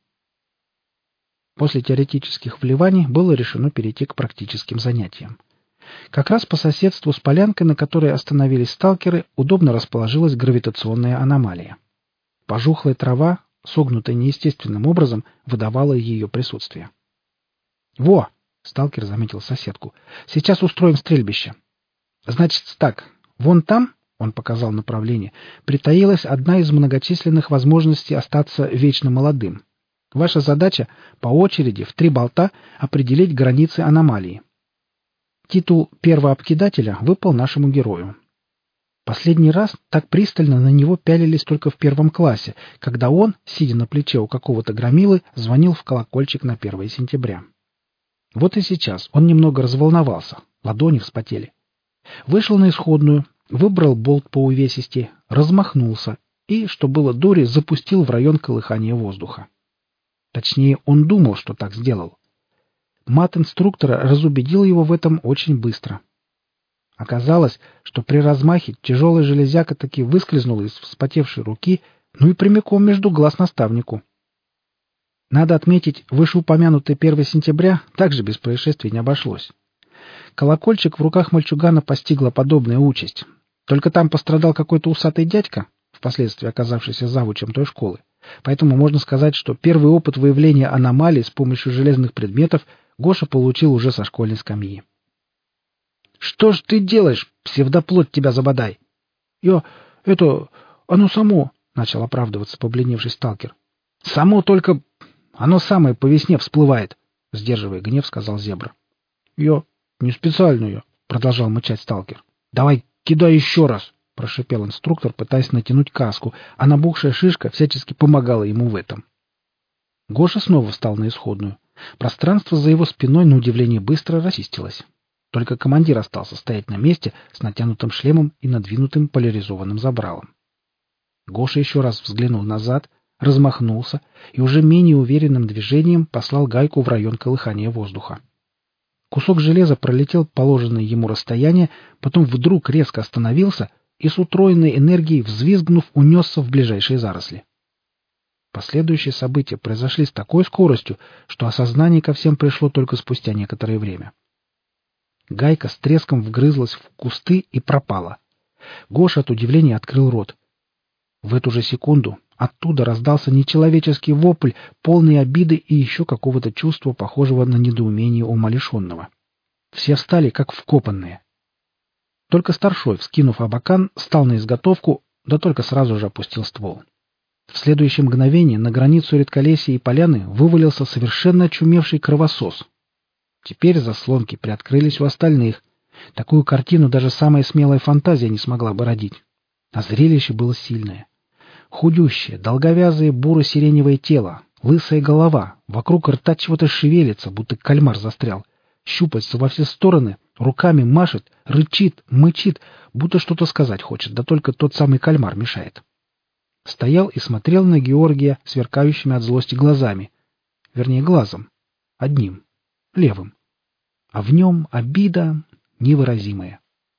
S1: После теоретических вливаний было решено перейти к практическим занятиям. Как раз по соседству с полянкой, на которой остановились сталкеры, удобно расположилась гравитационная аномалия. Пожухлая трава, согнутая неестественным образом, выдавала ее присутствие. «Во!» — сталкер заметил соседку. «Сейчас устроим стрельбище. Значит так, вон там, — он показал направление, — притаилась одна из многочисленных возможностей остаться вечно молодым. Ваша задача — по очереди в 3 болта определить границы аномалии. Титул первообкидателя выпал нашему герою. Последний раз так пристально на него пялились только в 1 классе, когда он, сидя на плече у какого-то громилы, звонил в колокольчик на 1 сентября. Вот и сейчас он немного разволновался, ладони вспотели. Вышел на исходную, выбрал болт по увесисти, размахнулся и, что было дури, запустил в район колыхания воздуха. Точнее, он думал, что так сделал. Мат инструктора разубедил его в этом очень быстро. Оказалось, что при размахе тяжелая железяка таки выскользнула из вспотевшей руки, ну и прямиком между глаз наставнику. Надо отметить, вышеупомянутый 1 сентября также без происшествий не обошлось. Колокольчик в руках мальчугана постигла подобная участь. Только там пострадал какой-то усатый дядька, впоследствии оказавшийся завучем той школы. Поэтому можно сказать, что первый опыт выявления аномалий с помощью железных предметов Гоша получил уже со школьной скамьи. «Что ж ты делаешь, псевдоплоть тебя забодай?» Оно само», — начал оправдываться побледневший сталкер. «Само только... Оно самое по весне всплывает», — сдерживая гнев, сказал Зебра. «Я не специально, — продолжал мычать сталкер. «Давай кидай еще раз», — прошипел инструктор, пытаясь натянуть каску, а набухшая шишка всячески помогала ему в этом. Гоша снова встал на исходную. Пространство за его спиной, на удивление, быстро расчистилось. Только командир остался стоять на месте с натянутым шлемом и надвинутым поляризованным забралом. Гоша еще раз взглянул назад, размахнулся и уже менее уверенным движением послал гайку в район колыхания воздуха. Кусок железа пролетел положенное ему расстояние, потом вдруг резко остановился и с утроенной энергией, взвизгнув, унесся в ближайшие заросли. Последующие события произошли с такой скоростью, что осознание ко всем пришло только спустя некоторое время. Гайка с треском вгрызлась в кусты и пропала. Гоша от удивления открыл рот. В эту же секунду оттуда раздался нечеловеческий вопль, полный обиды и еще какого-то чувства, похожего на недоумение умалишенного. Все встали, как вкопанные. Только старшой, вскинув абакан, стал на изготовку, да только сразу же опустил ствол. В следующее мгновение на границу редколесья и поляны вывалился совершенно очумевший кровосос. Теперь заслонки приоткрылись у остальных. Такую картину даже самая смелая фантазия не смогла бы родить. А зрелище было сильное. Худющее, долговязое буро-сиреневое тело, лысая голова, вокруг рта чего-то шевелится, будто кальмар застрял. Щупальца во все стороны, руками машет, рычит, мычит, будто что-то сказать хочет, да только тот самый кальмар мешает. Стоял и смотрел на Георгия сверкающими от злости глазами. Вернее, глазом. Одним. Левым. А в нем обида невыразимая.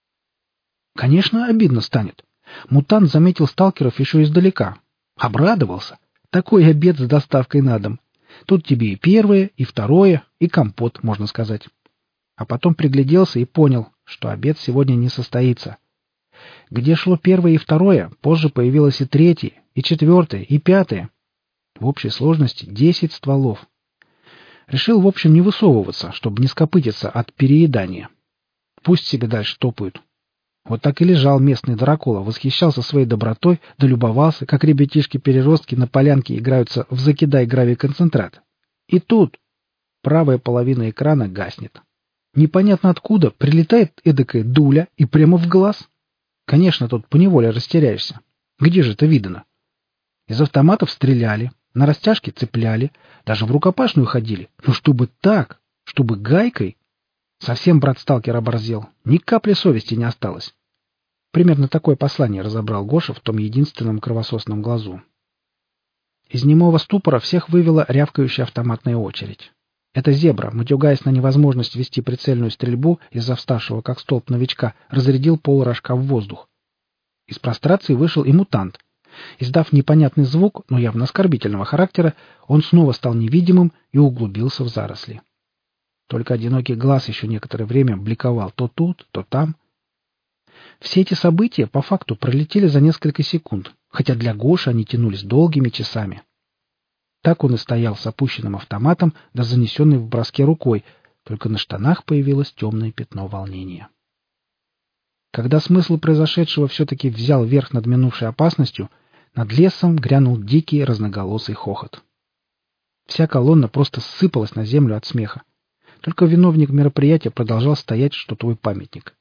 S1: Конечно, обидно станет. Мутант заметил сталкеров еще издалека. Обрадовался. Такой обед с доставкой на дом. Тут тебе и первое, и второе, и компот, можно сказать. А потом пригляделся и понял, что обед сегодня не состоится. Где шло первое и второе, позже появилось и третье, и четвертое, и пятое. В общей сложности 10 стволов. Решил, в общем, не высовываться, чтобы не скопытиться от переедания. Пусть себе дальше топают. Вот так и лежал местный дракула, восхищался своей добротой, да любовался, как ребятишки-переростки на полянке играются в «закидай гравий-концентрат». И тут правая половина экрана гаснет. Непонятно откуда прилетает эдакая дуля и прямо в глаз. Конечно, тут поневоле растеряешься. Где же это видано? Из автоматов стреляли, на растяжке цепляли, даже в рукопашную ходили. Но чтобы так, чтобы гайкой... Совсем брат-сталкер оборзел. Ни капли совести не осталось. Примерно такое послание разобрал Гоша в том единственном кровососном глазу. Из немого ступора всех вывела рявкающая автоматная очередь. Эта зебра, матюгаясь на невозможность вести прицельную стрельбу из-за вставшего как столб новичка, разрядил полрожка в воздух. Из прострации вышел и мутант. Издав непонятный звук, но явно оскорбительного характера, он снова стал невидимым и углубился в заросли. Только одинокий глаз еще некоторое время бликовал то тут, то там. Все эти события по факту пролетели за несколько секунд, хотя для Гоши они тянулись долгими часами. Так он и стоял с опущенным автоматом да занесенной в броске рукой, только на штанах появилось темное пятно волнения. Когда смысл произошедшего все-таки взял верх над минувшей опасностью, над лесом грянул дикий разноголосый хохот. Вся колонна просто ссыпалась на землю от смеха. Только виновник мероприятия продолжал стоять, что твой памятник.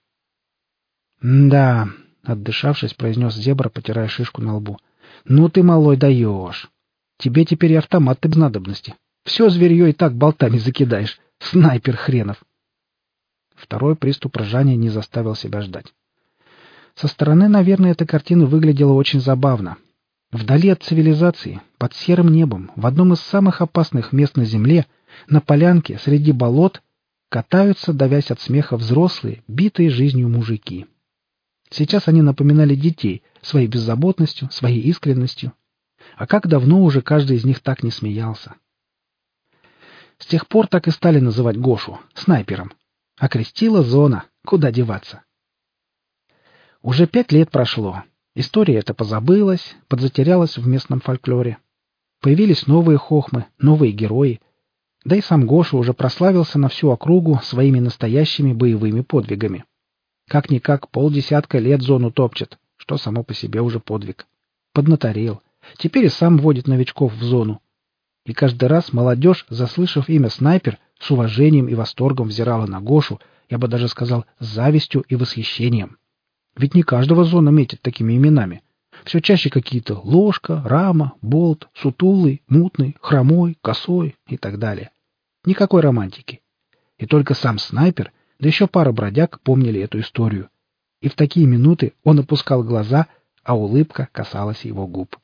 S1: «Да», — отдышавшись, произнес зебра, потирая шишку на лбу. «Ну ты, малой, даешь. Тебе теперь и автомат-то без надобности. Все зверье и так болтами закидаешь. Снайпер хренов!» Второй приступ ржания не заставил себя ждать. Со стороны, наверное, эта картина выглядела очень забавно. Вдали от цивилизации, под серым небом, в одном из самых опасных мест на Земле, на полянке среди болот, катаются, давясь от смеха, взрослые, битые жизнью мужики. Сейчас они напоминали детей своей беззаботностью, своей искренностью. А как давно уже каждый из них так не смеялся. С тех пор так и стали называть Гошу снайпером. Окрестила зона, куда деваться. Уже 5 лет прошло. История эта позабылась, подзатерялась в местном фольклоре. Появились новые хохмы, новые герои. Да и сам Гоша уже прославился на всю округу своими настоящими боевыми подвигами. Как-никак 50 лет зону топчет, что само по себе уже подвиг. Поднаторел. Теперь и сам водит новичков в зону. И каждый раз молодежь, заслышав имя снайпер, с уважением и восторгом взирала на Гошу, я бы даже сказал, с завистью и восхищением. Ведь не каждого зона метит такими именами. Все чаще какие-то ложка, рама, болт, сутулый, мутный, хромой, косой и так далее. Никакой романтики. И только сам снайпер, да еще пара бродяг помнили эту историю. И в такие минуты он опускал глаза, а улыбка касалась его губ.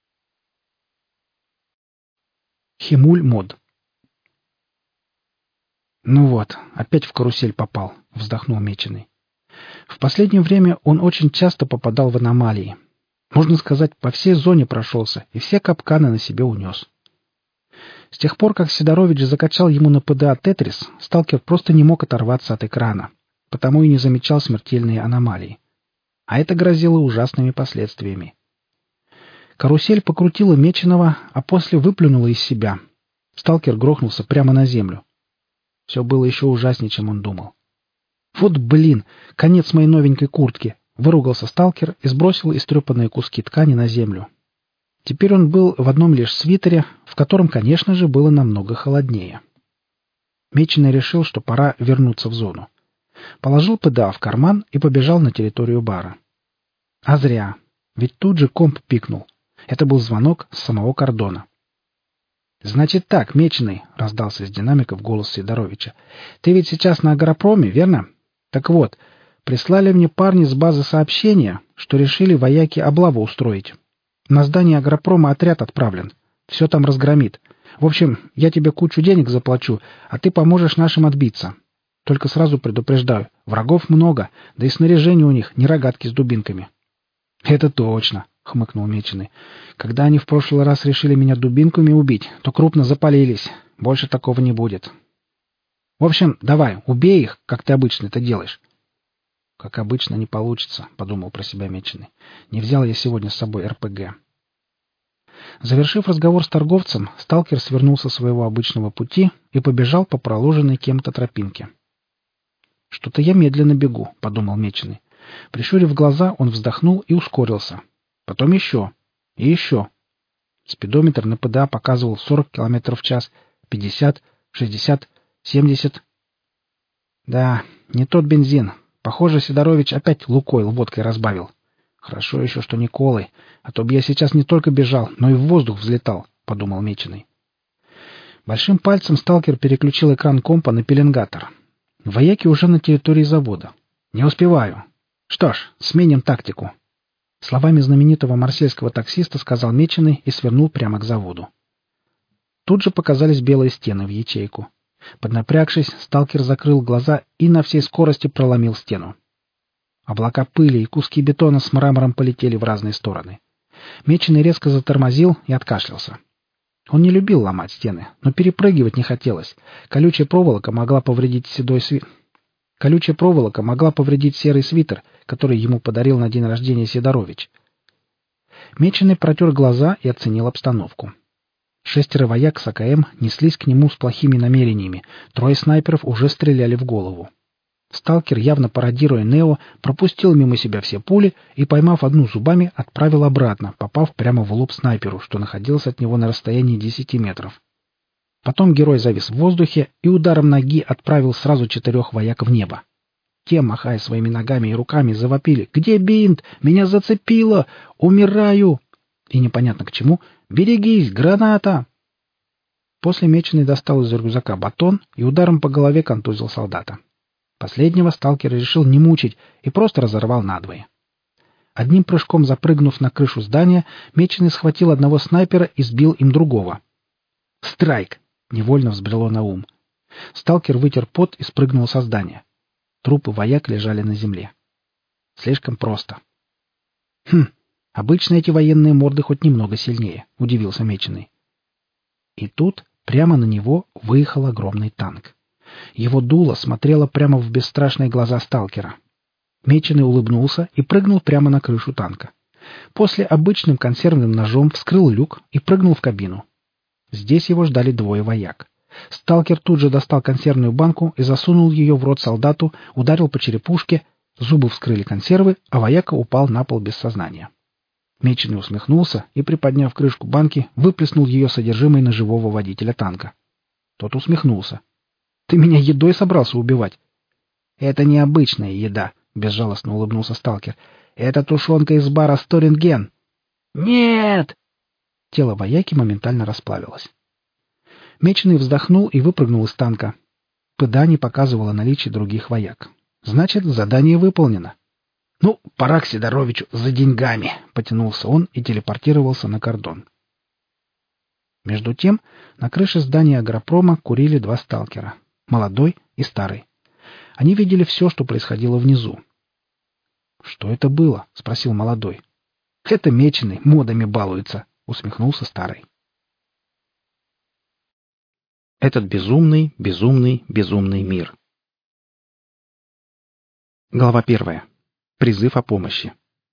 S1: Химуль мод. «Ну вот, опять в карусель попал», — вздохнул Меченый. В последнее время он очень часто попадал в аномалии. Можно сказать, по всей зоне прошелся и все капканы на себе унес. С тех пор, как Сидорович закачал ему на ПДА Тетрис, сталкер просто не мог оторваться от экрана, потому и не замечал смертельные аномалии. А это грозило ужасными последствиями. Карусель покрутила Меченого, а после выплюнула из себя. Сталкер грохнулся прямо на землю. Все было еще ужаснее, чем он думал. «Вот блин! Конец моей новенькой куртки!» — выругался сталкер и сбросил истрепанные куски ткани на землю. Теперь он был в одном лишь свитере, в котором, конечно же, было намного холоднее. Меченый решил, что пора вернуться в зону. Положил ПДА в карман и побежал на территорию бара. А зря, ведь тут же комп пикнул. Это был звонок с самого кордона. «Значит так, Меченый», — раздался из динамиков голос Сидоровича, — «ты ведь сейчас на агропроме, верно? Так вот, прислали мне парни с базы сообщения, что решили вояки облаву устроить. На здание агропрома отряд отправлен. Все там разгромит. В общем, я тебе кучу денег заплачу, а ты поможешь нашим отбиться. Только сразу предупреждаю, врагов много, да и снаряжение у них не рогатки с дубинками». «Это точно», — хмыкнул Меченый. «Когда они в прошлый раз решили меня дубинками убить, то крупно запалились. Больше такого не будет. В общем, давай, убей их, как ты обычно это делаешь». «Как обычно, не получится», — подумал про себя Меченый. «Не взял я сегодня с собой РПГ». Завершив разговор с торговцем, сталкер свернул со своего обычного пути и побежал по проложенной кем-то тропинке. «Что-то я медленно бегу», — подумал Меченый. Прищурив глаза, он вздохнул и ускорился. Потом еще. И еще. Спидометр на ПДА показывал 40 км в час, 50, 60, 70. Да, не тот бензин. Похоже, Сидорович опять Лукойл водкой разбавил. Хорошо еще, что не колой, а то бы я сейчас не только бежал, но и в воздух взлетал, — подумал Меченый. Большим пальцем сталкер переключил экран компа на пеленгатор. Вояки уже на территории завода. Не успеваю. Что ж, сменим тактику. Словами знаменитого марсельского таксиста сказал Меченый и свернул прямо к заводу. Тут же показались белые стены в ячейку. Поднапрягшись, сталкер закрыл глаза и на всей скорости проломил стену. Облака пыли и куски бетона с мрамором полетели в разные стороны. Меченый резко затормозил и откашлялся. Он не любил ломать стены, но перепрыгивать не хотелось. Колючая проволока могла повредить серый свитер, который ему подарил на день рождения Сидорович. Меченый протер глаза и оценил обстановку. 6 вояк с АКМ неслись к нему с плохими намерениями, 3 снайперов уже стреляли в голову. Сталкер, явно пародируя Нео, пропустил мимо себя все пули и, поймав одну зубами, отправил обратно, попав прямо в лоб снайперу, что находился от него на расстоянии 10 метров. Потом герой завис в воздухе и ударом ноги отправил сразу 4 вояк в небо. Те, махая своими ногами и руками, завопили: «Где бинт? Меня зацепило! Умираю!» И непонятно к чему: «Берегись! Граната!» После Меченый достал из рюкзака батон и ударом по голове контузил солдата. Последнего сталкер решил не мучить и просто разорвал надвое. Одним прыжком запрыгнув на крышу здания, Меченый схватил одного снайпера и сбил им другого. «Страйк!» — невольно взбрело на ум. Сталкер вытер пот и спрыгнул со здания. Трупы вояк лежали на земле. Слишком просто. Обычно эти военные морды хоть немного сильнее, — удивился Меченый. И тут прямо на него выехал огромный танк. Его дуло смотрело прямо в бесстрашные глаза сталкера. Меченый улыбнулся и прыгнул прямо на крышу танка. После обычным консервным ножом вскрыл люк и прыгнул в кабину. Здесь его ждали 2 вояк. Сталкер тут же достал консервную банку и засунул ее в рот солдату, ударил по черепушке, зубы вскрыли консервы, а вояка упал на пол без сознания. Меченый усмехнулся и, приподняв крышку банки, выплеснул ее содержимое на живого водителя танка. Тот усмехнулся. «Ты меня едой собрался убивать?» «Это не обычная еда», — безжалостно улыбнулся сталкер. «Это тушенка из бара «Сторинген». «Нет!» Тело вояки моментально расплавилось. Меченый вздохнул и выпрыгнул из танка. ПДА не показывала наличие других вояк. Значит, задание выполнено. «Ну, пора к Сидоровичу за деньгами», — потянулся он и телепортировался на кордон. Между тем, на крыше здания агропрома курили 2 сталкера. Молодой и старый. Они видели все, что происходило внизу. «Что это было?» — спросил молодой. «Это Меченый, модами балуется», — усмехнулся старый. Этот безумный, безумный, безумный мир. Глава 1. Призыв о помощи.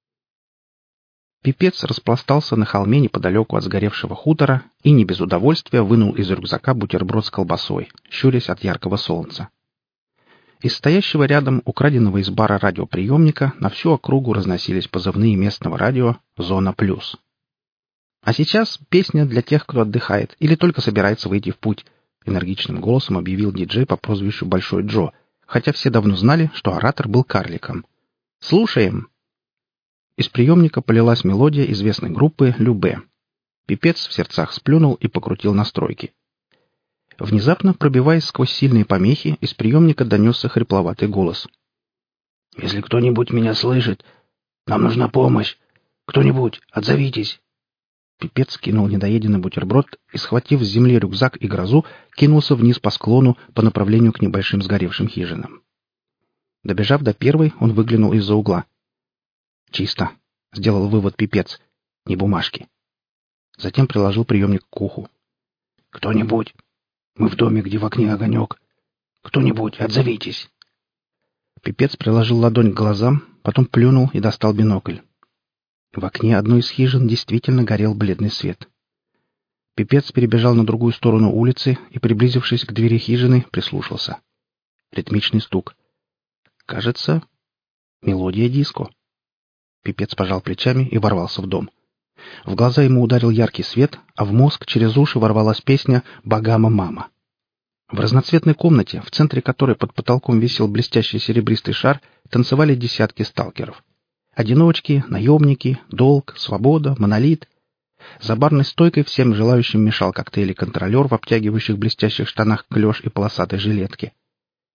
S1: Пипец распластался на холме неподалеку от сгоревшего хутора и не без удовольствия вынул из рюкзака бутерброд с колбасой, щурясь от яркого солнца. Из стоящего рядом украденного из бара радиоприемника на всю округу разносились позывные местного радио «Зона плюс». «А сейчас песня для тех, кто отдыхает или только собирается выйти в путь», — энергичным голосом объявил диджей по прозвищу Большой Джо, хотя все давно знали, что оратор был карликом. «Слушаем!» Из приемника полилась мелодия известной группы «Любе». Пипец в сердцах сплюнул и покрутил настройки. Внезапно, пробиваясь сквозь сильные помехи, из приемника донесся хрипловатый голос. «Если кто-нибудь меня слышит, нам нужна помощь! Кто-нибудь, отзовитесь!» Пипец кинул недоеденный бутерброд и, схватив с земли рюкзак и грозу, кинулся вниз по склону по направлению к небольшим сгоревшим хижинам. Добежав до первой, он выглянул из-за угла. «Чисто», — сделал вывод Пипец. «Не бумажки». Затем приложил приемник к уху. «Кто-нибудь? Мы в доме, где в окне огонек. Кто-нибудь, отзовитесь!» Пипец приложил ладонь к глазам, потом плюнул и достал бинокль. В окне одной из хижин действительно горел бледный свет. Пипец перебежал на другую сторону улицы и, приблизившись к двери хижины, прислушался. Ритмичный стук. Кажется, мелодия диско. Пипец пожал плечами и ворвался в дом. В глаза ему ударил яркий свет, а в мозг через уши ворвалась песня «Багама-мама». В разноцветной комнате, в центре которой под потолком висел блестящий серебристый шар, танцевали десятки сталкеров. Одиночки, наемники, долг, свобода, монолит. За барной стойкой всем желающим мешал коктейли контролер в обтягивающих блестящих штанах клеш и полосатой жилетке.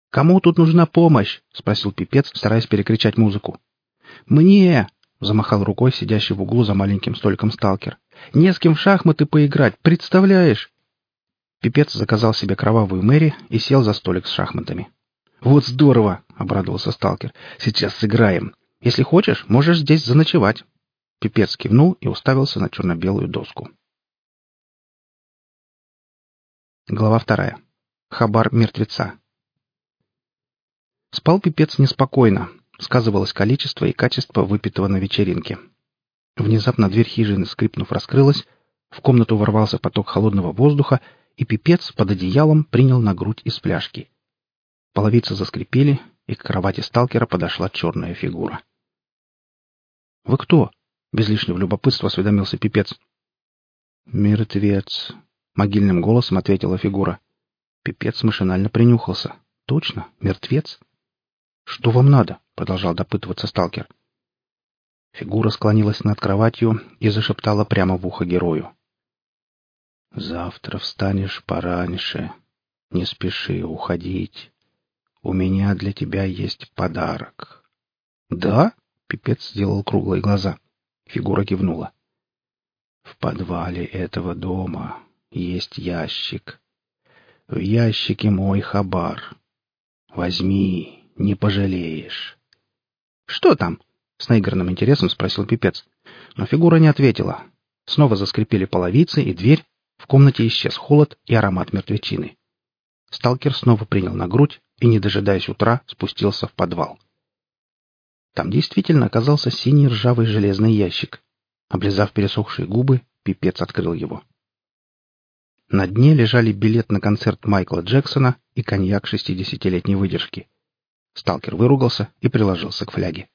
S1: «Кому тут нужна помощь?» — спросил Пипец, стараясь перекричать музыку. «Мне!» — замахал рукой сидящий в углу за маленьким столиком сталкер. «Не с кем в шахматы поиграть, представляешь?» Пипец заказал себе кровавую Мэри и сел за столик с шахматами. «Вот здорово!» — обрадовался сталкер. «Сейчас сыграем. Если хочешь, можешь здесь заночевать». Пипец кивнул и уставился на черно-белую доску. Глава 2. Хабар мертвеца. Спал Пипец неспокойно. Сказывалось количество и качество выпитого на вечеринке. Внезапно дверь хижины, скрипнув, раскрылась, в комнату ворвался поток холодного воздуха, и Пипец под одеялом принял на грудь из фляжки. Половицы заскрипели, и к кровати сталкера подошла черная фигура. «Вы кто?» — без лишнего любопытства осведомился Пипец. «Мертвец», — могильным голосом ответила фигура. Пипец машинально принюхался. «Точно, мертвец?» «Что вам надо?» — продолжал допытываться сталкер. Фигура склонилась над кроватью и зашептала прямо в ухо герою. «Завтра встанешь пораньше. Не спеши уходить. У меня для тебя есть подарок». «Да?» — Пипец сделал круглые глаза. Фигура кивнула. «В подвале этого дома есть ящик. В ящике мой хабар. Возьми, не пожалеешь». «Что там?» — с наигранным интересом спросил Пипец. Но фигура не ответила. Снова заскрипели половицы, и дверь. В комнате исчез холод и аромат мертвечины. Сталкер снова принял на грудь и, не дожидаясь утра, спустился в подвал. Там действительно оказался синий ржавый железный ящик. Облизав пересохшие губы, Пипец открыл его. На дне лежали билет на концерт Майкла Джексона и коньяк 60-летней выдержки. Сталкер выругался и приложился к фляге.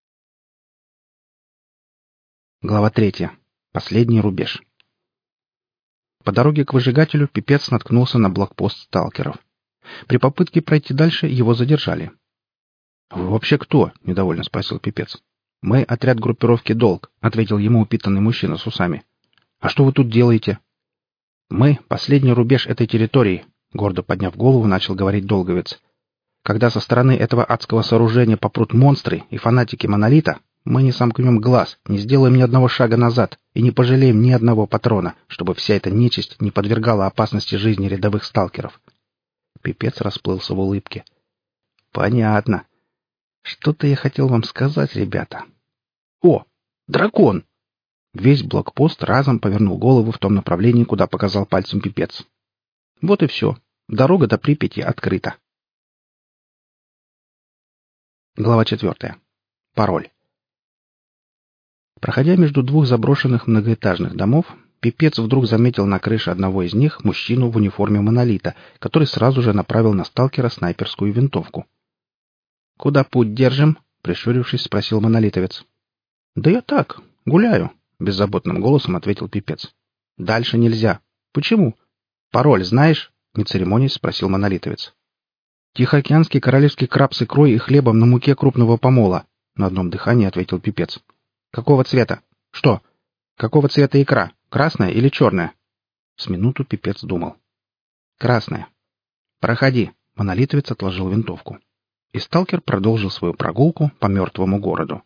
S1: Глава 3. Последний рубеж. По дороге к выжигателю Пипец наткнулся на блокпост сталкеров. При попытке пройти дальше его задержали. «Вы вообще кто?» — недовольно спросил Пипец. «Мы отряд группировки «Долг», — ответил ему упитанный мужчина с усами. «А что вы тут делаете?» «Мы — последний рубеж этой территории», — гордо подняв голову, начал говорить долговец. «Когда со стороны этого адского сооружения попрут монстры и фанатики Монолита, мы не сомкнем глаз, не сделаем ни одного шага назад и не пожалеем ни одного патрона, чтобы вся эта нечисть не подвергала опасности жизни рядовых сталкеров». Пипец расплылся в улыбке. «Понятно. Что-то я хотел вам сказать, ребята. О, дракон!» Весь блокпост разом повернул голову в том направлении, куда показал пальцем Пипец. Вот и все. Дорога до Припяти открыта. Глава 4. Пароль. Проходя между двух заброшенных многоэтажных домов, Пипец вдруг заметил на крыше одного из них мужчину в униформе Монолита, который сразу же направил на сталкера снайперскую винтовку. «Куда путь держим?» — прищурившись, спросил монолитовец. «Да я так, гуляю», — беззаботным голосом ответил Пипец. «Дальше нельзя». «Почему?» «Пароль знаешь?» — не церемонясь спросил монолитовец. «Тихоокеанский королевский краб с икрой и хлебом на муке крупного помола», — на одном дыхании ответил Пипец. «Какого цвета?» «Что? Какого цвета икра? Красная или черная?» С минуту Пипец думал. «Красная». «Проходи», — монолитовец отложил винтовку. И сталкер продолжил свою прогулку по мертвому городу.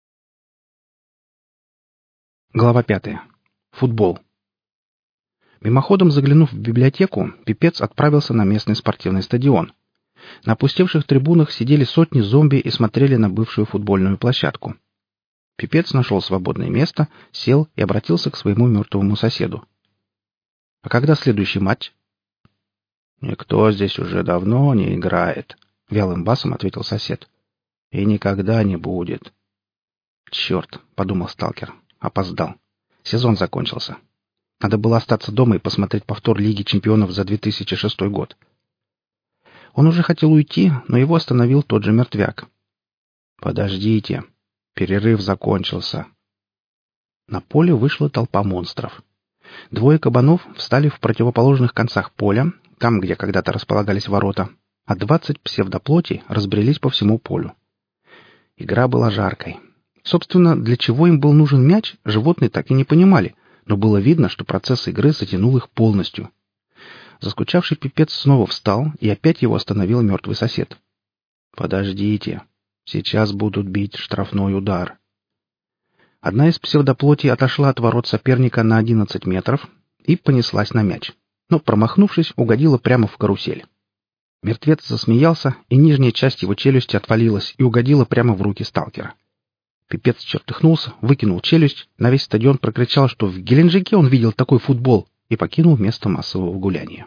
S1: Глава 5. Футбол. Мимоходом заглянув в библиотеку, Пипец отправился на местный спортивный стадион. На опустевших трибунах сидели сотни зомби и смотрели на бывшую футбольную площадку. Пипец нашел свободное место, сел и обратился к своему мертвому соседу. «А когда следующий матч?» «Никто здесь уже давно не играет», — вялым басом ответил сосед. «И никогда не будет». «Черт», — подумал сталкер, — опоздал. Сезон закончился. Надо было остаться дома и посмотреть повтор Лиги чемпионов за 2006 год. Он уже хотел уйти, но его остановил тот же мертвяк. «Подождите. Перерыв закончился». На поле вышла толпа монстров. Двое кабанов встали в противоположных концах поля, там, где когда-то располагались ворота, а 20 псевдоплоти разбрелись по всему полю. Игра была жаркой. Собственно, для чего им был нужен мяч, животные так и не понимали, но было видно, что процесс игры затянул их полностью. Заскучавший пипец снова встал, и опять его остановил мертвый сосед. «Подождите. Сейчас будут бить штрафной удар». Одна из псевдоплотей отошла от ворот соперника на 11 метров и понеслась на мяч, но, промахнувшись, угодила прямо в карусель. Мертвец засмеялся, и нижняя часть его челюсти отвалилась и угодила прямо в руки сталкера. Пипец чертыхнулся, выкинул челюсть, на весь стадион прокричал, что в Геленджике он видел такой футбол, и покинул место массового гуляния.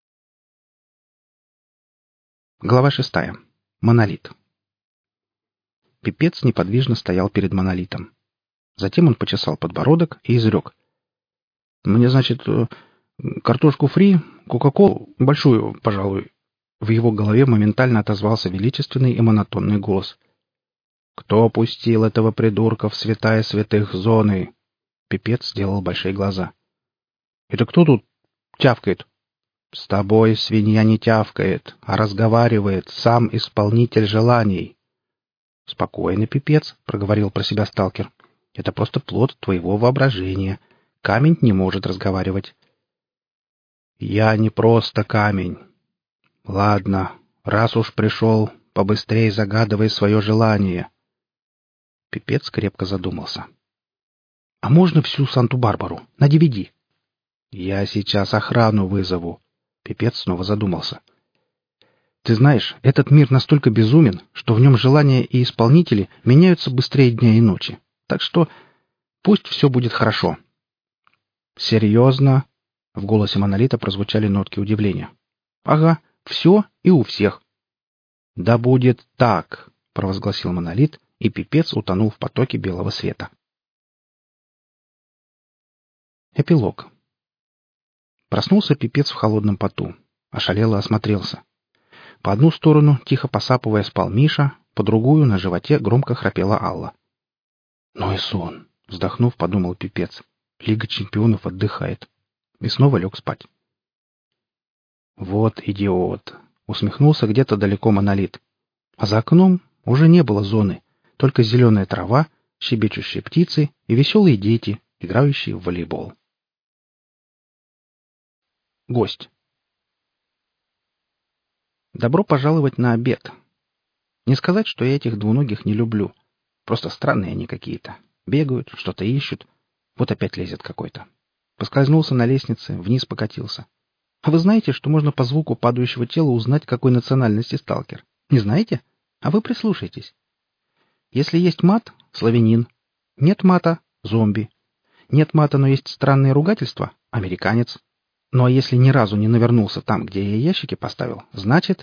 S1: Глава 6. Монолит. Пипец неподвижно стоял перед монолитом. Затем он почесал подбородок и изрек. «Мне, значит, картошку фри, кока-колу, большую, пожалуй». В его голове моментально отозвался величественный и монотонный голос. «Кто пустил этого придурка в святая святых зоны?» Пипец сделал большие глаза. «Это кто тут тявкает?» «С тобой свинья не тявкает, а разговаривает сам исполнитель желаний». «Спокойно, Пипец», — проговорил про себя сталкер. «Это просто плод твоего воображения. Камень не может разговаривать». «Я не просто камень. Ладно, раз уж пришел, побыстрее загадывай свое желание». Пипец крепко задумался. «А можно всю Санту-Барбару? На DVD?» «Я сейчас охрану вызову». Пипец снова задумался. «Ты знаешь, этот мир настолько безумен, что в нем желания и исполнители меняются быстрее дня и ночи. Так что пусть все будет хорошо». «Серьезно?» — в голосе Монолита прозвучали нотки удивления. «Ага, все и у всех». «Да будет так», — провозгласил Монолит, и Пипец утонул в потоке белого света. Эпилог. Проснулся Пипец в холодном поту. Ошалело осмотрелся. По одну сторону, тихо посапывая, спал Миша, по другую, на животе, громко храпела Алла. «Ну и сон!» — вздохнув, подумал Пипец. «Лига чемпионов отдыхает». И снова лег спать. «Вот идиот!» — усмехнулся где-то далеко Монолит. А за окном уже не было зоны, только зеленая трава, щебечущие птицы и веселые дети, играющие в волейбол. Гость. Добро пожаловать на обед. Не сказать, что я этих двуногих не люблю. Просто странные они какие-то. Бегают, что-то ищут. Вот опять лезет какой-то. Поскользнулся на лестнице, вниз покатился. А вы знаете, что можно по звуку падающего тела узнать, какой национальности сталкер? Не знаете? А вы прислушайтесь. Если есть мат — славянин. Нет мата — зомби. Нет мата, но есть странные ругательства — американец. Ну а если ни разу не навернулся там, где я ящики поставил, значит...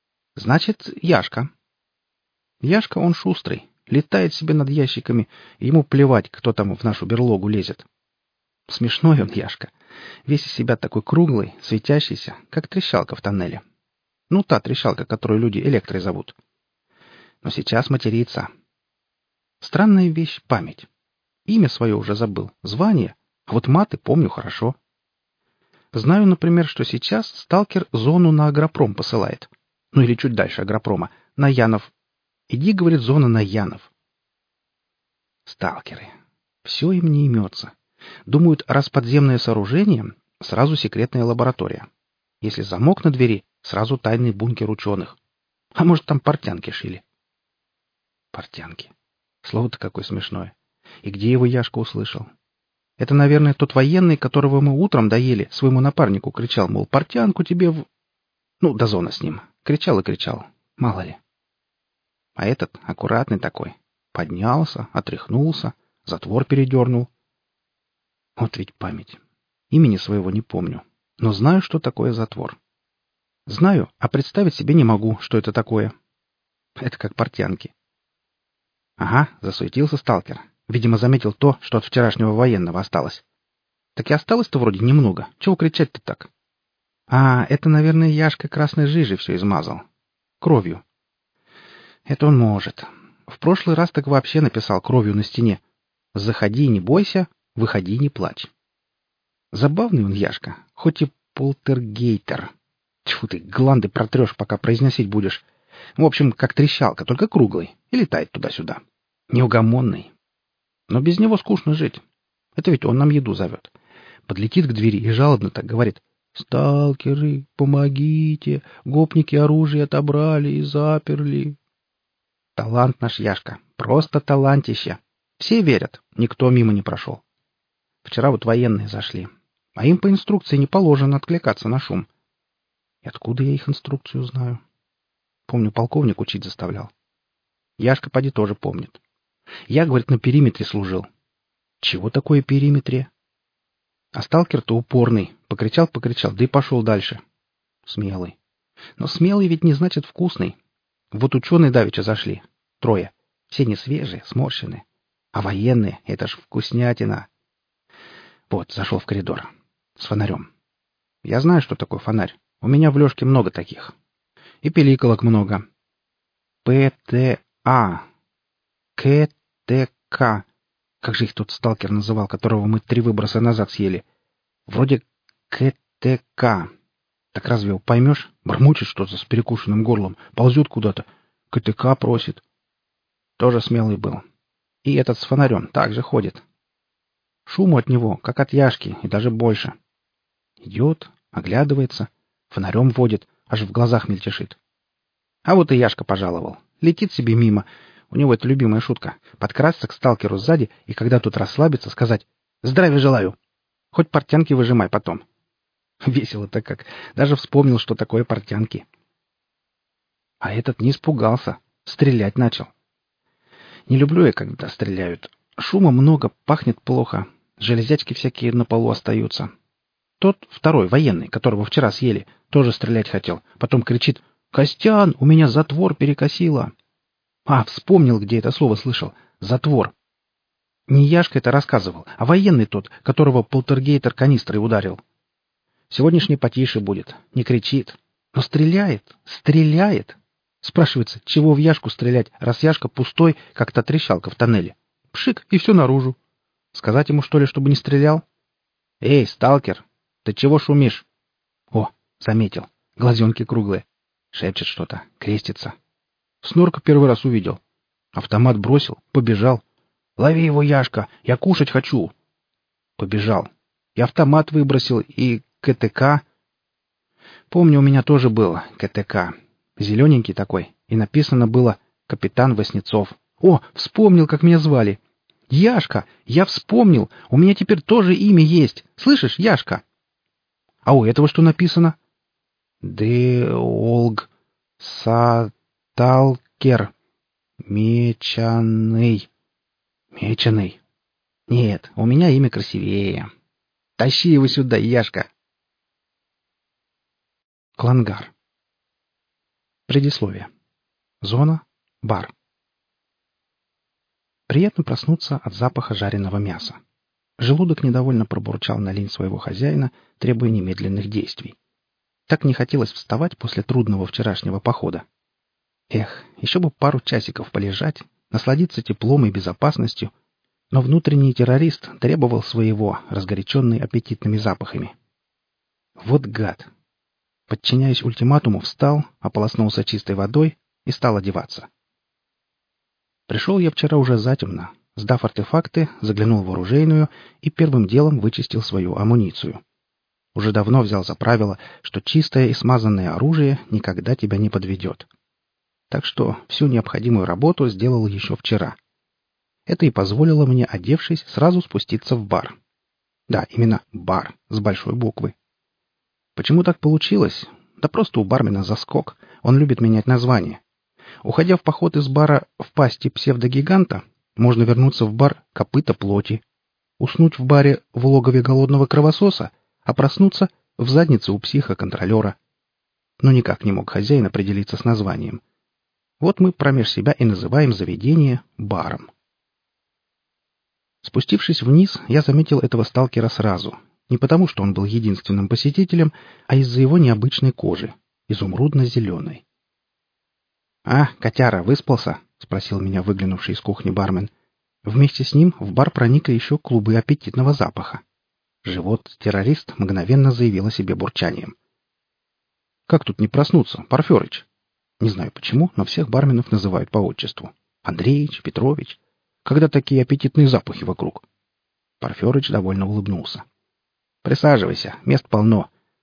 S1: Яшка. Яшка, он шустрый, летает себе над ящиками, и ему плевать, кто там в нашу берлогу лезет. Смешной он, Яшка. Весь из себя такой круглый, светящийся, как трещалка в тоннеле. Ну, та трещалка, которую люди электрой зовут. Но сейчас матерится. Странная вещь — память. Имя свое уже забыл, звание, а вот маты помню хорошо. Знаю, например, что сейчас сталкер зону на агропром посылает. Ну или чуть дальше агропрома, на Янов. Иди, говорит, зона на Янов. Сталкеры. Все им не имется. Думают, раз подземное сооружение, сразу секретная лаборатория. Если замок на двери, сразу тайный бункер ученых. А может, там портянки шили. Портянки. Слово-то какое смешное. И где его Яшка услышал? Это, наверное, тот военный, которого мы утром доели, своему напарнику кричал, мол, портянку тебе в... Ну, до зона с ним. Кричал и кричал. Мало ли. А этот аккуратный такой. Поднялся, отряхнулся, затвор передернул. Вот ведь память. Имени своего не помню. Но знаю, что такое затвор. Знаю, а представить себе не могу, что это такое. Это как портянки. Ага, засуетился сталкер. Видимо, заметил то, что от вчерашнего военного осталось. Так и осталось-то вроде немного. Чего кричать-то так? А, это, наверное, Яшка красной жижей все измазал. Кровью. Это он может. В прошлый раз так вообще написал кровью на стене. «Заходи, не бойся, выходи, не плачь». Забавный он, Яшка, хоть и полтергейтер. Тьфу ты, гланды протрешь, пока произносить будешь. В общем, как трещалка, только круглый, и летает туда-сюда. Неугомонный. Но без него скучно жить. Это ведь он нам еду зовет. Подлетит к двери и жалобно так говорит. «Сталкеры, помогите! Гопники оружие отобрали и заперли!» Талант наш Яшка. Просто талантище. Все верят. Никто мимо не прошел. Вчера вот военные зашли. А им по инструкции не положено откликаться на шум. И откуда я их инструкцию знаю? Помню, полковник учить заставлял. Яшка поди тоже помнит. Я, говорит, на периметре служил. Чего такое периметре? А сталкер-то упорный. Покричал, да и пошел дальше. Смелый. Но смелый ведь не значит вкусный. Вот ученые давеча зашли. 3. Все не свежие, сморщенные. А военные — это ж вкуснятина. Вот, зашел в коридор. С фонарем. Я знаю, что такое фонарь. У меня в Лёшке много таких. И пиликолок много. ПТА. КТК. Как же их тут сталкер называл, которого мы 3 выброса назад съели? Вроде КТК. Так разве его поймешь? Бормочет что-то с перекушенным горлом. Ползет куда-то. КТК просит. Тоже смелый был. И этот с фонарем также ходит. Шуму от него, как от Яшки, и даже больше. Идет, оглядывается, фонарем водит, аж в глазах мельтешит. А вот и Яшка пожаловал. Летит себе мимо. У него это любимая шутка. Подкрасться к сталкеру сзади, и когда тут расслабится, сказать «Здравия желаю!» Хоть портянки выжимай потом. Весело-то как. Даже вспомнил, что такое портянки. А этот не испугался. Стрелять начал. Не люблю я, когда стреляют. Шума много, пахнет плохо. Железячки всякие на полу остаются. Тот второй, военный, которого вчера съели, тоже стрелять хотел. Потом кричит «Костян, у меня затвор перекосило!» А, вспомнил, где это слово слышал. Затвор. Не Яшка это рассказывал, а военный тот, которого полтергейтер канистрой ударил. Сегодняшний потише будет, не кричит. Но стреляет, стреляет. Спрашивается, чего в Яшку стрелять, раз Яшка пустой, как та трещалка в тоннеле. Пшик, и все наружу. Сказать ему, что ли, чтобы не стрелял? «Эй, сталкер, ты чего шумишь?» О, заметил. Глазенки круглые. Шепчет что-то, крестится. Снорка первый раз увидел. Автомат бросил, побежал. «Лови его, Яшка, я кушать хочу!» Побежал. И автомат выбросил, и КТК. Помню, у меня тоже был КТК. Зелененький такой. И написано было «Капитан Васнецов». О, вспомнил, как меня звали. Яшка, я вспомнил. У меня теперь тоже имя есть. Слышишь, Яшка? А у этого что написано? Деолг Саталкер. Мечаный. Мечаный. Нет, у меня имя красивее. Тащи его сюда, Яшка. Клангар. Предисловие. Зона. Бар. Приятно проснуться от запаха жареного мяса. Желудок недовольно пробурчал на лень своего хозяина, требуя немедленных действий. Так не хотелось вставать после трудного вчерашнего похода. Эх, еще бы пару часиков полежать, насладиться теплом и безопасностью, но внутренний террорист требовал своего, разгоряченный аппетитными запахами. Вот гад! Подчиняясь ультиматуму, встал, ополоснулся чистой водой и стал одеваться. Пришел я вчера уже затемно. Сдав артефакты, заглянул в оружейную и первым делом вычистил свою амуницию. Уже давно взял за правило, что чистое и смазанное оружие никогда тебя не подведет. Так что всю необходимую работу сделал еще вчера. Это и позволило мне, одевшись, сразу спуститься в бар. Да, именно бар, с большой буквы. Почему так получилось? Да просто у бармена заскок. Он любит менять название. Уходя в поход из бара в пасти псевдогиганта, можно вернуться в бар копыта плоти, уснуть в баре в логове голодного кровососа, а проснуться в заднице у психоконтролера. Но никак не мог хозяин определиться с названием. Вот мы промеж себя и называем заведение баром. Спустившись вниз, я заметил этого сталкера сразу. Не потому, что он был единственным посетителем, а из-за его необычной кожи, изумрудно-зеленой. «А, котяра, выспался?» — спросил меня выглянувший из кухни бармен. Вместе с ним в бар проникли еще клубы аппетитного запаха. Живот-террорист мгновенно заявил о себе бурчанием. «Как тут не проснуться, Порферыч?» Не знаю почему, но всех барменов называют по отчеству. Андреич, Петрович. Когда такие аппетитные запахи вокруг? Порферыч довольно улыбнулся. «Присаживайся, мест полно.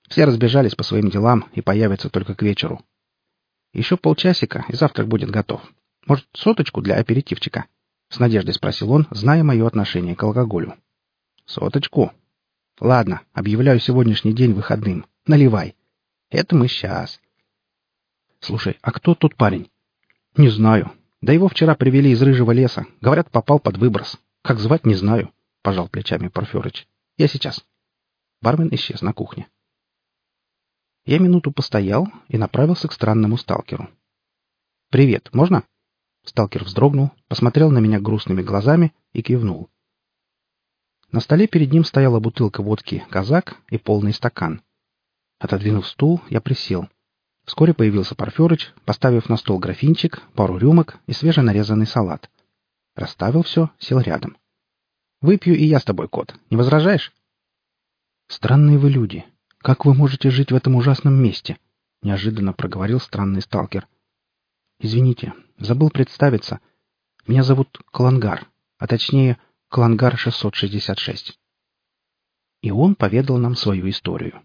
S1: Все разбежались по своим делам и появятся только к вечеру. Еще полчасика, и завтрак будет готов. Может, соточку для аперитивчика?» — с надеждой спросил он, зная мое отношение к алкоголю. «Соточку? Ладно, объявляю сегодняшний день выходным. Наливай. Это мы сейчас». «Слушай, а кто тот парень?» «Не знаю. Да его вчера привели из рыжего леса. Говорят, попал под выброс. Как звать, не знаю», — пожал плечами Порфирыч. «Я сейчас». Бармен исчез на кухне. Я минуту постоял и направился к странному сталкеру. «Привет, можно?» Сталкер вздрогнул, посмотрел на меня грустными глазами и кивнул. На столе перед ним стояла бутылка водки «Казак» и полный стакан. Отодвинув стул, я присел. Вскоре появился Порфирыч, поставив на стол графинчик, пару рюмок и свеженарезанный салат. Расставил все, сел рядом. «Выпью и я с тобой, кот. Не возражаешь?» «Странные вы люди. Как вы можете жить в этом ужасном месте?» — неожиданно проговорил странный сталкер. «Извините, забыл представиться. Меня зовут Клангар, а точнее Клангар 666». И он поведал нам свою историю.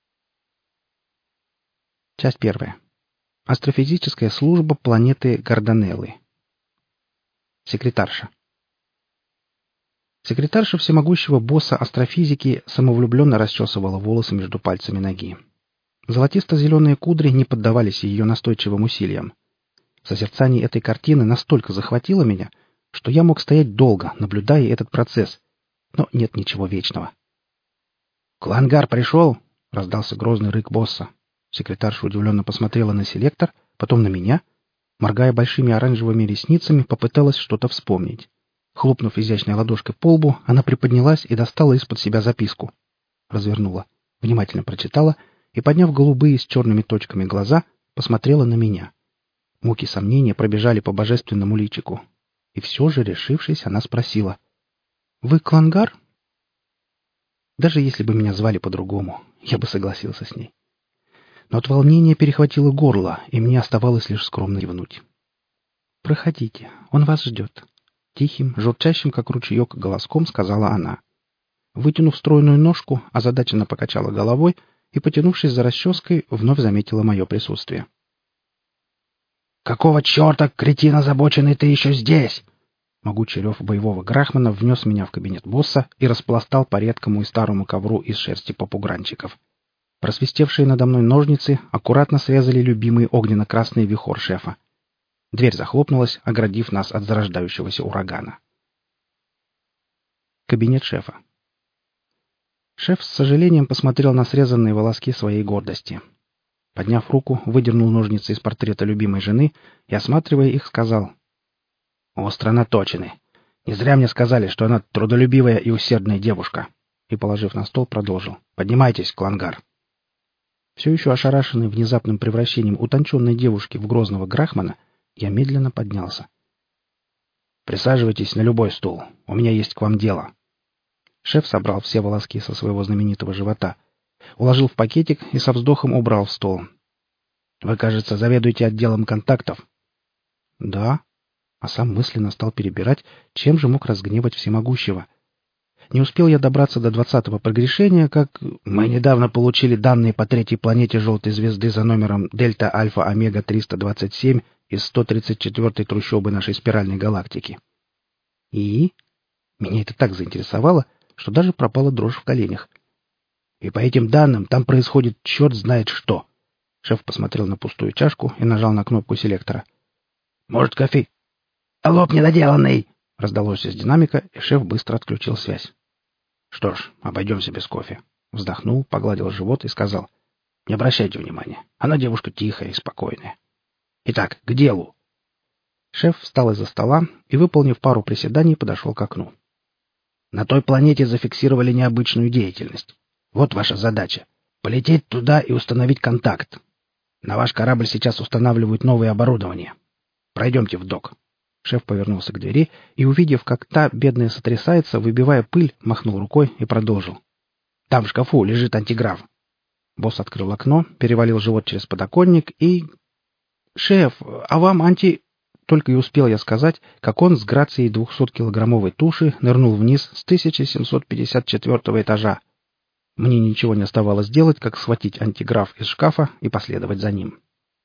S1: Часть первая. Астрофизическая служба планеты Гарданеллы. Секретарша. Секретарша всемогущего босса астрофизики самовлюбленно расчесывала волосы между пальцами ноги. Золотисто-зеленые кудри не поддавались ее настойчивым усилиям. Созерцание этой картины настолько захватило меня, что я мог стоять долго, наблюдая этот процесс. Но нет ничего вечного. «Клангар пришел!» — раздался грозный рык босса. Секретарша удивленно посмотрела на селектор, потом на меня. Моргая большими оранжевыми ресницами, попыталась что-то вспомнить. Хлопнув изящной ладошкой по лбу, она приподнялась и достала из-под себя записку. Развернула, внимательно прочитала и, подняв голубые с черными точками глаза, посмотрела на меня. Муки сомнения пробежали по божественному личику. И все же, решившись, она спросила: «Вы Клангар?» Даже если бы меня звали по-другому, я бы согласился с ней. Но от волнения перехватило горло, и мне оставалось лишь скромно кивнуть. «Проходите, он вас ждет», — тихим, журчащим, как ручеек, голоском сказала она. Вытянув стройную ножку, озадаченно покачала головой и, потянувшись за расческой, вновь заметила мое присутствие. «Какого черта, кретин озабоченный, ты еще здесь?» Могучий рев боевого Грахмана внес меня в кабинет босса и распластал по редкому и старому ковру из шерсти попугранчиков. Просвистевшие надо мной ножницы аккуратно срезали любимый огненно-красный вихор шефа. Дверь захлопнулась, оградив нас от зарождающегося урагана. Кабинет шефа. Шеф с сожалением посмотрел на срезанные волоски своей гордости. Подняв руку, выдернул ножницы из портрета любимой жены и, осматривая их, сказал: «Остро наточены. Не зря мне сказали, что она трудолюбивая и усердная девушка». И, положив на стол, продолжил: «Поднимайтесь, Клангар». Все еще ошарашенный внезапным превращением утонченной девушки в грозного Грахмана, я медленно поднялся. «Присаживайтесь на любой стул. У меня есть к вам дело». Шеф собрал все волоски со своего знаменитого живота, уложил в пакетик и со вздохом убрал в стол. «Вы, кажется, заведуете отделом контактов?» «Да». А сам мысленно стал перебирать, чем же мог разгневать всемогущего. Не успел я добраться до 20-го прогрешения, как мы недавно получили данные по третьей планете желтой звезды за номером Дельта-Альфа-Омега-327 из 134-й трущобы нашей спиральной галактики. И? Меня это так заинтересовало, что даже пропала дрожь в коленях. И по этим данным там происходит черт знает что. Шеф посмотрел на пустую чашку и нажал на кнопку селектора. «Может, кофе?» «Лоб недоделанный!» — раздалось из динамика, и шеф быстро отключил связь. «Что ж, обойдемся без кофе». Вздохнул, погладил живот и сказал: «Не обращайте внимания. Она девушка тихая и спокойная. Итак, к делу». Шеф встал из-за стола и, выполнив пару приседаний, подошел к окну. «На той планете зафиксировали необычную деятельность. Вот ваша задача — полететь туда и установить контакт. На ваш корабль сейчас устанавливают новое оборудование. Пройдемте в док». Шеф повернулся к двери и, увидев, как та, бедная, сотрясается, выбивая пыль, махнул рукой и продолжил: «Там в шкафу лежит антиграф». Босс открыл окно, перевалил живот через подоконник и... «Шеф, а вам Только и успел я сказать, как он с грацией 200-килограммовой туши нырнул вниз с 1754-го этажа. Мне ничего не оставалось делать, как схватить антиграф из шкафа и последовать за ним.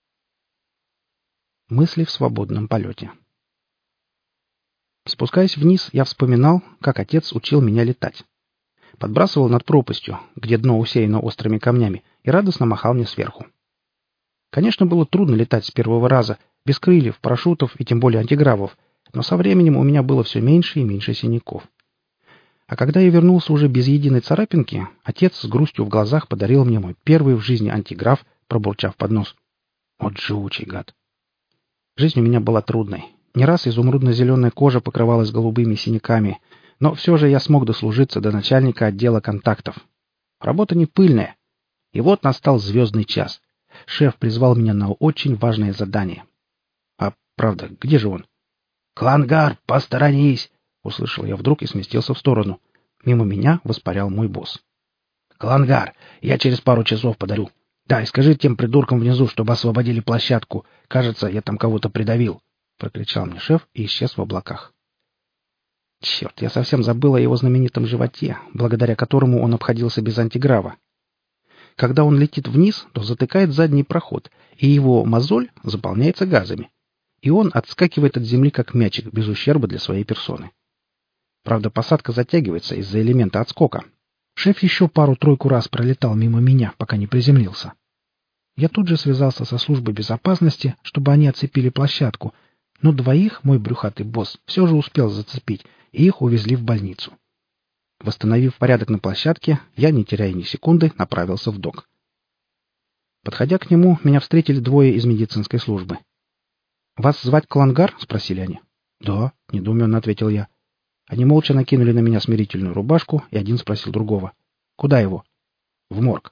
S1: Мысли в свободном полете. Спускаясь вниз, я вспоминал, как отец учил меня летать. Подбрасывал над пропастью, где дно усеяно острыми камнями, и радостно махал мне сверху. Конечно, было трудно летать с первого раза, без крыльев, парашютов и тем более антигравов, но со временем у меня было все меньше и меньше синяков. А когда я вернулся уже без единой царапинки, отец с грустью в глазах подарил мне мой первый в жизни антиграф, пробурчав под нос. Вот живучий гад. Жизнь у меня была трудной. Не раз изумрудно-зеленая кожа покрывалась голубыми синяками, но все же я смог дослужиться до начальника отдела контактов. Работа не пыльная. И вот настал звездный час. Шеф призвал меня на очень важное задание. А правда, где же он? «Клангар, посторонись!» — услышал я вдруг и сместился в сторону. Мимо меня воспарял мой босс. «Клангар, я через пару часов подарю. Да, и скажи тем придуркам внизу, чтобы освободили площадку. Кажется, я там кого-то придавил», — прокричал мне шеф и исчез в облаках. Черт, я совсем забыл о его знаменитом животе, благодаря которому он обходился без антиграва. Когда он летит вниз, то затыкает задний проход, и его мозоль заполняется газами. И он отскакивает от земли как мячик, без ущерба для своей персоны. Правда, посадка затягивается из-за элемента отскока. Шеф еще пару-тройку раз пролетал мимо меня, пока не приземлился. Я тут же связался со службой безопасности, чтобы они оцепили площадку, но двоих мой брюхатый босс все же успел зацепить, и их увезли в больницу. Восстановив порядок на площадке, я, не теряя ни секунды, направился в док. Подходя к нему, меня встретили двое из медицинской службы. «Вас звать Клангар?» — спросили они. «Да», — недоуменно ответил я. Они молча накинули на меня смирительную рубашку, и один спросил другого. «Куда его?» «В морг».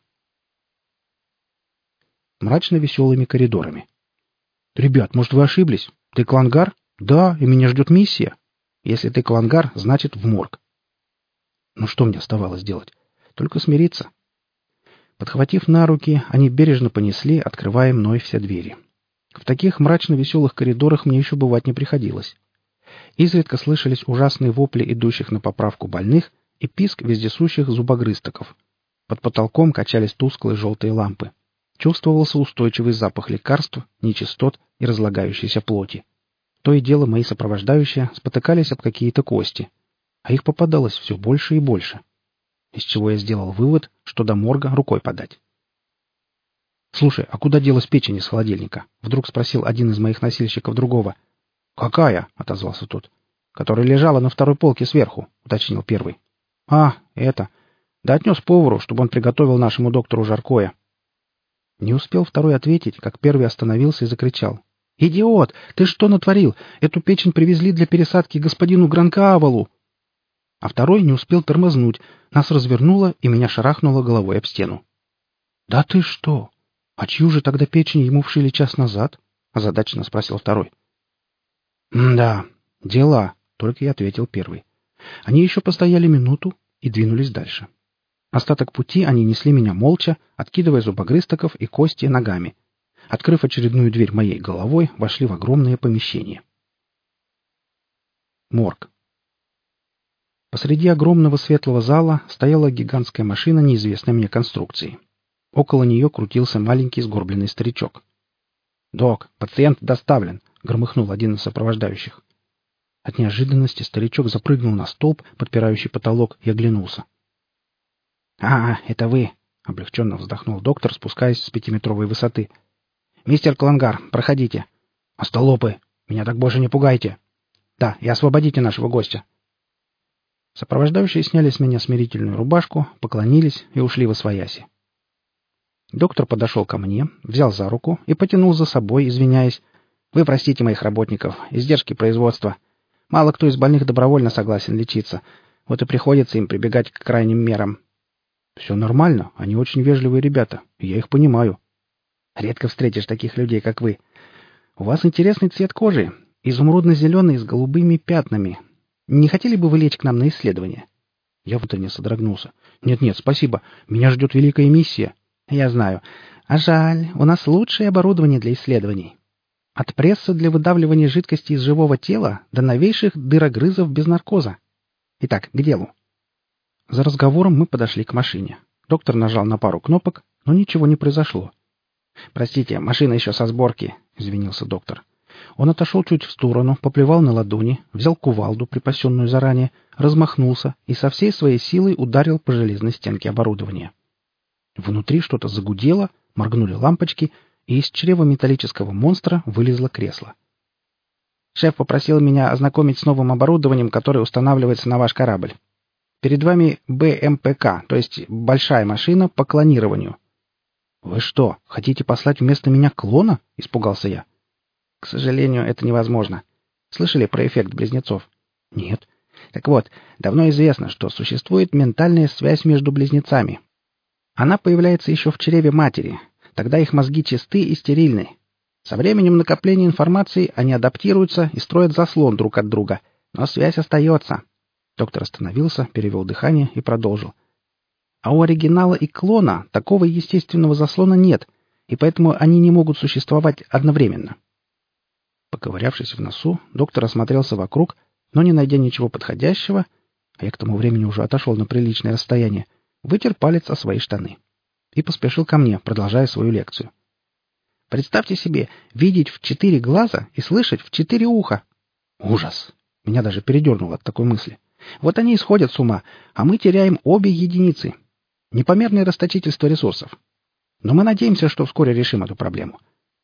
S1: Мрачно-веселыми коридорами. «Ребят, может, вы ошиблись? Ты Клангар?» «Да, и меня ждет миссия. Если ты Клангар, значит, в морг». Ну что мне оставалось делать? Только смириться. Подхватив на руки, они бережно понесли, открывая мной все двери. В таких мрачно-веселых коридорах мне еще бывать не приходилось. Изредка слышались ужасные вопли идущих на поправку больных и писк вездесущих зубогрызтоков. Под потолком качались тусклые желтые лампы. Чувствовался устойчивый запах лекарств, нечистот и разлагающейся плоти. То и дело мои сопровождающие спотыкались об какие-то кости, а их попадалось все больше и больше. Из чего я сделал вывод, что до морга рукой подать. «Слушай, а куда делась печень из холодильника?» — вдруг спросил один из моих носильщиков другого. «Какая?» — отозвался тот. «Которая лежала на второй полке сверху», — уточнил первый. «А, это. Да отнес повару, чтобы он приготовил нашему доктору жаркое». Не успел второй ответить, как первый остановился и закричал. «Идиот! Ты что натворил? Эту печень привезли для пересадки господину Гранкаавалу!» А второй не успел тормознуть. Нас развернуло, и меня шарахнуло головой об стену. «Да ты что? А чью же тогда печень ему вшили час назад?» — озадаченно спросил второй. «Да, дела», — только и ответил первый. Они еще постояли минуту и двинулись дальше. Остаток пути они несли меня молча, откидывая зубогрызтоков и кости ногами. Открыв очередную дверь моей головой, вошли в огромное помещение. Морг. Посреди огромного светлого зала стояла гигантская машина неизвестной мне конструкции. Около нее крутился маленький сгорбленный старичок. «Док, пациент доставлен!» — громыхнул один из сопровождающих. От неожиданности старичок запрыгнул на столб, подпирающий потолок, и оглянулся. «А, это вы!» — облегченно вздохнул доктор, спускаясь с 5-метровой высоты. «Мистер Клангар, проходите!» «Остолопы! Меня так больше не пугайте!» «Да, и освободите нашего гостя!» Сопровождающие сняли с меня смирительную рубашку, поклонились и ушли восвояси. Доктор подошел ко мне, взял за руку и потянул за собой, извиняясь. «Вы простите моих работников, издержки производства. Мало кто из больных добровольно согласен лечиться, вот и приходится им прибегать к крайним мерам». «Все нормально, они очень вежливые ребята, и я их понимаю». «Редко встретишь таких людей, как вы. У вас интересный цвет кожи, изумрудно-зеленый с голубыми пятнами. Не хотели бы вы лечь к нам на исследование?» Я внутренне содрогнулся. «Нет-нет, спасибо, меня ждет великая миссия». «Я знаю. А жаль, у нас лучшее оборудование для исследований. От пресса для выдавливания жидкости из живого тела до новейших дырогрызов без наркоза. Итак, к делу». За разговором мы подошли к машине. Доктор нажал на пару кнопок, но ничего не произошло. «Простите, машина еще со сборки», — извинился доктор. Он отошел чуть в сторону, поплевал на ладони, взял кувалду, припасенную заранее, размахнулся и со всей своей силой ударил по железной стенке оборудования. Внутри что-то загудело, моргнули лампочки, и из чрева металлического монстра вылезло кресло. «Шеф попросил меня ознакомить с новым оборудованием, которое устанавливается на ваш корабль. Перед вами БМПК, то есть большая машина по клонированию». «Вы что, хотите послать вместо меня клона?» — испугался я. «К сожалению, это невозможно. Слышали про эффект близнецов?» «Нет». «Так вот, давно известно, что существует ментальная связь между близнецами. Она появляется еще в чреве матери. Тогда их мозги чисты и стерильны. Со временем накопления информации они адаптируются и строят заслон друг от друга. Но связь остается». Доктор остановился, перевел дыхание и продолжил. «А у оригинала и клона такого естественного заслона нет, и поэтому они не могут существовать одновременно». Поковырявшись в носу, доктор осмотрелся вокруг, но, не найдя ничего подходящего, а я к тому времени уже отошел на приличное расстояние, вытер палец о свои штаны и поспешил ко мне, продолжая свою лекцию. «Представьте себе, видеть в 4 глаза и слышать в 4 уха. Ужас! Меня даже передернуло от такой мысли. Вот они и сходят с ума, а мы теряем обе единицы. Непомерное расточительство ресурсов. Но мы надеемся, что вскоре решим эту проблему.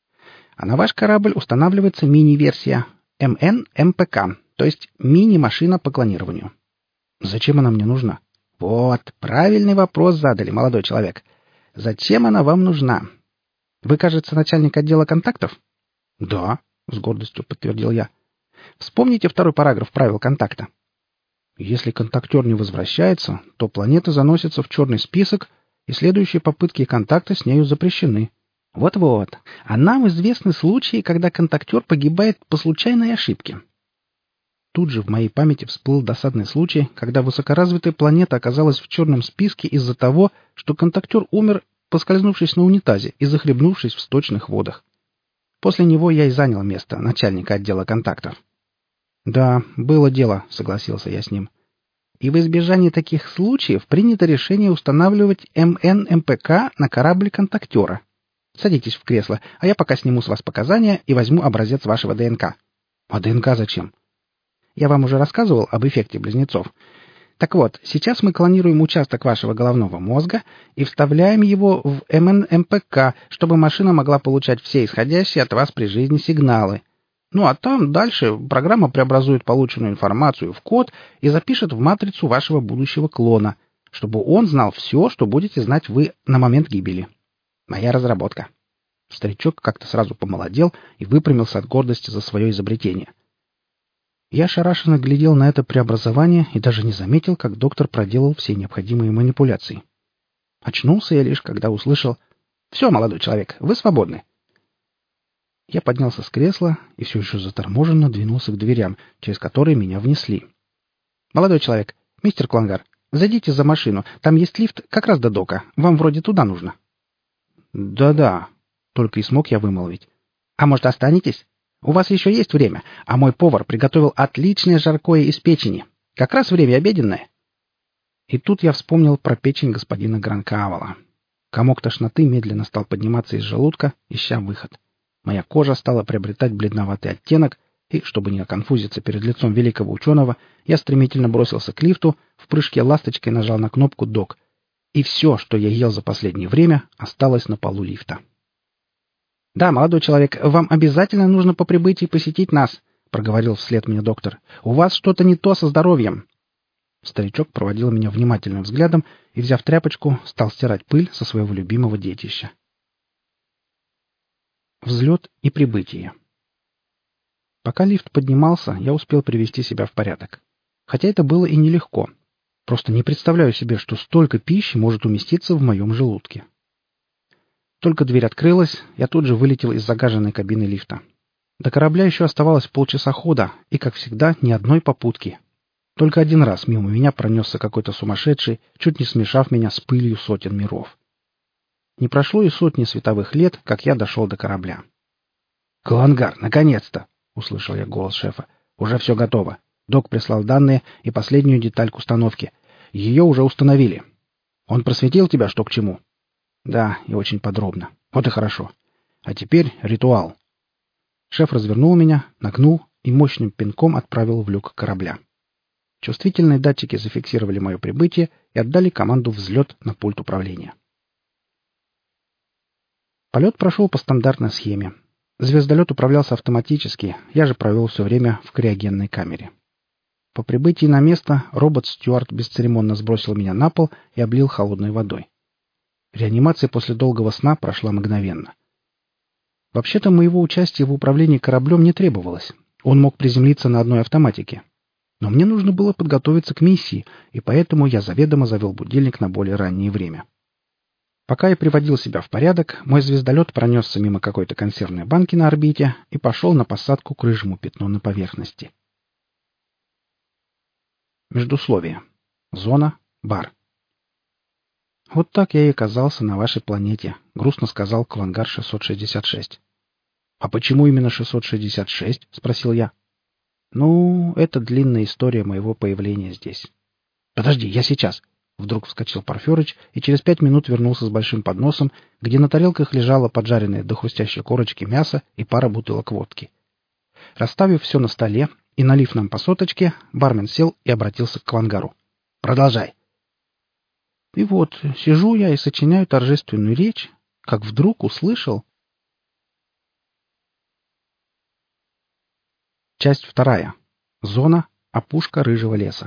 S1: А на ваш корабль устанавливается мини-версия МН-МПК, то есть мини-машина по клонированию. Зачем она мне нужна? Вот, правильный вопрос задали, молодой человек. Зачем она вам нужна? Вы, кажется, начальник отдела контактов? Да, с гордостью подтвердил я. Вспомните второй параграф правил контакта. Если контактер не возвращается, то планета заносится в черный список, и следующие попытки контакта с нею запрещены. Вот-вот. А нам известны случаи, когда контактер погибает по случайной ошибке. Тут же в моей памяти всплыл досадный случай, когда высокоразвитая планета оказалась в черном списке из-за того, что контактер умер, поскользнувшись на унитазе и захлебнувшись в сточных водах. После него я и занял место начальника отдела контактов. «Да, было дело», — согласился я с ним. «И в избежании таких случаев принято решение устанавливать МН-МПК на корабль контактера. Садитесь в кресло, а я пока сниму с вас показания и возьму образец вашего ДНК». «А ДНК зачем?» «Я вам уже рассказывал об эффекте близнецов. Так вот, сейчас мы клонируем участок вашего головного мозга и вставляем его в МН-МПК, чтобы машина могла получать все исходящие от вас при жизни сигналы. Ну а там дальше программа преобразует полученную информацию в код и запишет в матрицу вашего будущего клона, чтобы он знал все, что будете знать вы на момент гибели. Моя разработка». Старичок как-то сразу помолодел и выпрямился от гордости за свое изобретение. Я ошарашенно глядел на это преобразование и даже не заметил, как доктор проделал все необходимые манипуляции. Очнулся я лишь, когда услышал: «Все, молодой человек, вы свободны». Я поднялся с кресла и все еще заторможенно двинулся к дверям, через которые меня внесли. «Молодой человек, мистер Клангар, зайдите за машину, там есть лифт как раз до дока, вам вроде туда нужно». «Да-да», — только и смог я вымолвить. «А может, останетесь? У вас еще есть время, а мой повар приготовил отличное жаркое из печени. Как раз время обеденное». И тут я вспомнил про печень господина Гранкаавала. Комок тошноты медленно стал подниматься из желудка, ища выход. Моя кожа стала приобретать бледноватый оттенок, и, чтобы не оконфузиться перед лицом великого ученого, я стремительно бросился к лифту, в прыжке ласточкой нажал на кнопку «Док». И все, что я ел за последнее время, осталось на полу лифта. «Да, молодой человек, вам обязательно нужно по прибытии посетить нас», — проговорил вслед мне доктор. «У вас что-то не то со здоровьем». Старичок проводил меня внимательным взглядом и, взяв тряпочку, стал стирать пыль со своего любимого детища. Взлет и прибытие. Пока лифт поднимался, я успел привести себя в порядок. Хотя это было и нелегко. Просто не представляю себе, что столько пищи может уместиться в моем желудке. Только дверь открылась, я тут же вылетел из загаженной кабины лифта. До корабля еще оставалось полчаса хода, и, как всегда, ни одной попутки. Только один раз мимо меня пронесся какой-то сумасшедший, чуть не смешав меня с пылью сотен миров. Не прошло и сотни световых лет, как я дошел до корабля. «Клангар, наконец-то!» — услышал я голос шефа. «Уже все готово. Док прислал данные и последнюю деталь к установке. Ее уже установили». Он просветил тебя, что к чему? Да, и очень подробно. Вот и хорошо. А теперь ритуал. Шеф развернул меня, нагнул и мощным пинком отправил в люк корабля. Чувствительные датчики зафиксировали мое прибытие и отдали команду взлет на пульт управления. Полет прошел по стандартной схеме. Звездолет управлялся автоматически, я же провел все время в криогенной камере. По прибытии на место робот-стюард бесцеремонно сбросил меня на пол и облил холодной водой. Реанимация после долгого сна прошла мгновенно. Вообще-то моего участия в управлении кораблем не требовалось. Он мог приземлиться на одной автоматике. Но мне нужно было подготовиться к миссии, и поэтому я заведомо завел будильник на более раннее время. Пока я приводил себя в порядок, мой звездолет пронесся мимо какой-то консервной банки на орбите и пошел на посадку к рыжему пятну на поверхности. Междусловие. Зона. Бар. «Вот так я и оказался на вашей планете», — грустно сказал Клангар 666. «А почему именно 666?» — спросил я. «Ну, это длинная история моего появления здесь». «Подожди, я сейчас!» Вдруг вскочил Порфирыч и через 5 минут вернулся с большим подносом, где на тарелках лежало поджаренное до хрустящей корочки мясо и пара бутылок водки. Расставив все на столе и налив нам по соточке, бармен сел и обратился к Клангару. «Продолжай!» И вот, сижу я и сочиняю торжественную речь, как вдруг услышал... Часть 2. Зона. Опушка рыжего леса.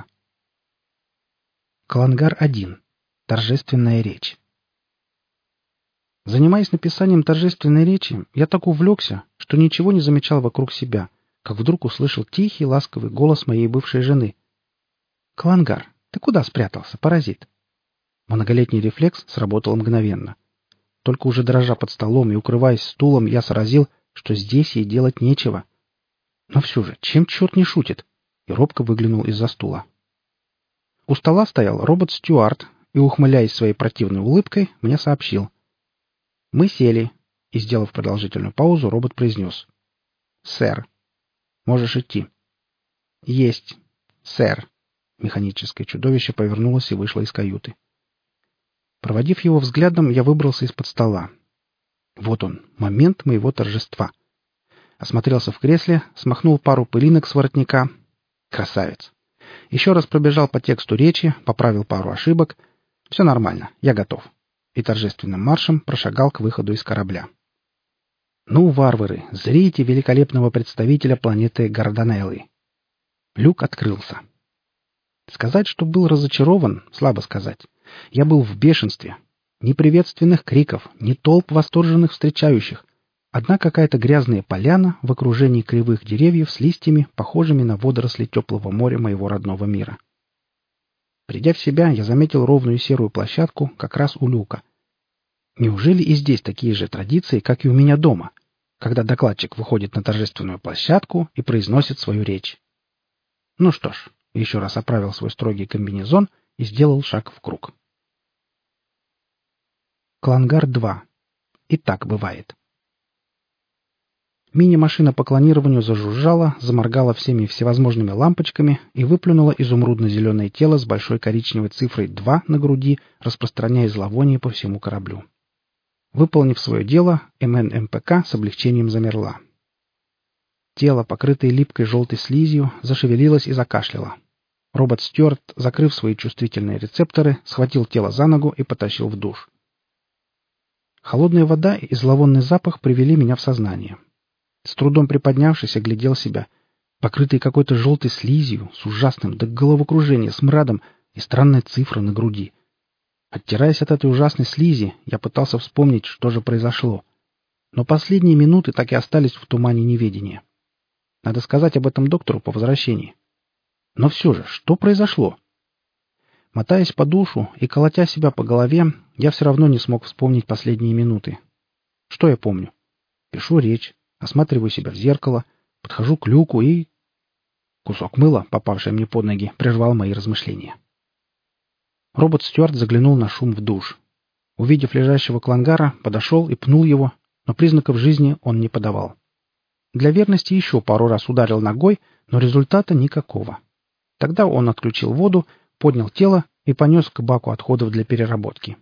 S1: Клангар-1. Торжественная речь. Занимаясь написанием торжественной речи, я так увлекся, что ничего не замечал вокруг себя, как вдруг услышал тихий, ласковый голос моей бывшей жены. «Клангар, ты куда спрятался, паразит?» Многолетний рефлекс сработал мгновенно. Только уже дрожа под столом и укрываясь стулом, я сообразил, что здесь ей делать нечего. Но все же, чем черт не шутит? И робко выглянул из-за стула. У стола стоял робот-стюард и, ухмыляясь своей противной улыбкой, мне сообщил. Мы сели, и, сделав продолжительную паузу, робот произнес. «Сэр, можешь идти». «Есть, сэр». Механическое чудовище повернулось и вышло из каюты. Проводив его взглядом, я выбрался из-под стола. Вот он, момент моего торжества. Осмотрелся в кресле, смахнул пару пылинок с воротника. Красавец. Еще раз пробежал по тексту речи, поправил пару ошибок. Все нормально, я готов. И торжественным маршем прошагал к выходу из корабля. Ну, варвары, зрите великолепного представителя планеты Гарданеллы. Люк открылся. Сказать, что был разочарован, слабо сказать. Я был в бешенстве. Ни приветственных криков, ни толп восторженных встречающих. Одна какая-то грязная поляна в окружении кривых деревьев с листьями, похожими на водоросли теплого моря моего родного мира. Придя в себя, я заметил ровную серую площадку как раз у люка. Неужели и здесь такие же традиции, как и у меня дома, когда докладчик выходит на торжественную площадку и произносит свою речь? Ну что ж, еще раз оправил свой строгий комбинезон и сделал шаг в круг. Клангар-2. И так бывает. Мини-машина по клонированию зажужжала, заморгала всеми всевозможными лампочками и выплюнула изумрудно-зеленое тело с большой коричневой цифрой 2 на груди, распространяя зловоние по всему кораблю. Выполнив свое дело, МН-МПК с облегчением замерла. Тело, покрытое липкой желтой слизью, зашевелилось и закашляло. Робот-стюард, закрыв свои чувствительные рецепторы, схватил тело за ногу и потащил в душ. Холодная вода и зловонный запах привели меня в сознание. С трудом приподнявшись, оглядел себя, покрытый какой-то желтой слизью, с ужасным до головокружения смрадом и странная цифра на груди. Оттираясь от этой ужасной слизи, я пытался вспомнить, что же произошло. Но последние минуты так и остались в тумане неведения. Надо сказать об этом доктору по возвращении. Но все же, что произошло? Мотаясь по душу и колотя себя по голове, я все равно не смог вспомнить последние минуты. Что я помню? Пишу речь. Осматриваю себя в зеркало, подхожу к люку и... Кусок мыла, попавший мне под ноги, прервал мои размышления. Робот-стюард заглянул на шум в душ. Увидев лежащего Клангара, подошел и пнул его, но признаков жизни он не подавал. Для верности еще пару раз ударил ногой, но результата никакого. Тогда он отключил воду, поднял тело и понес к баку отходов для переработки.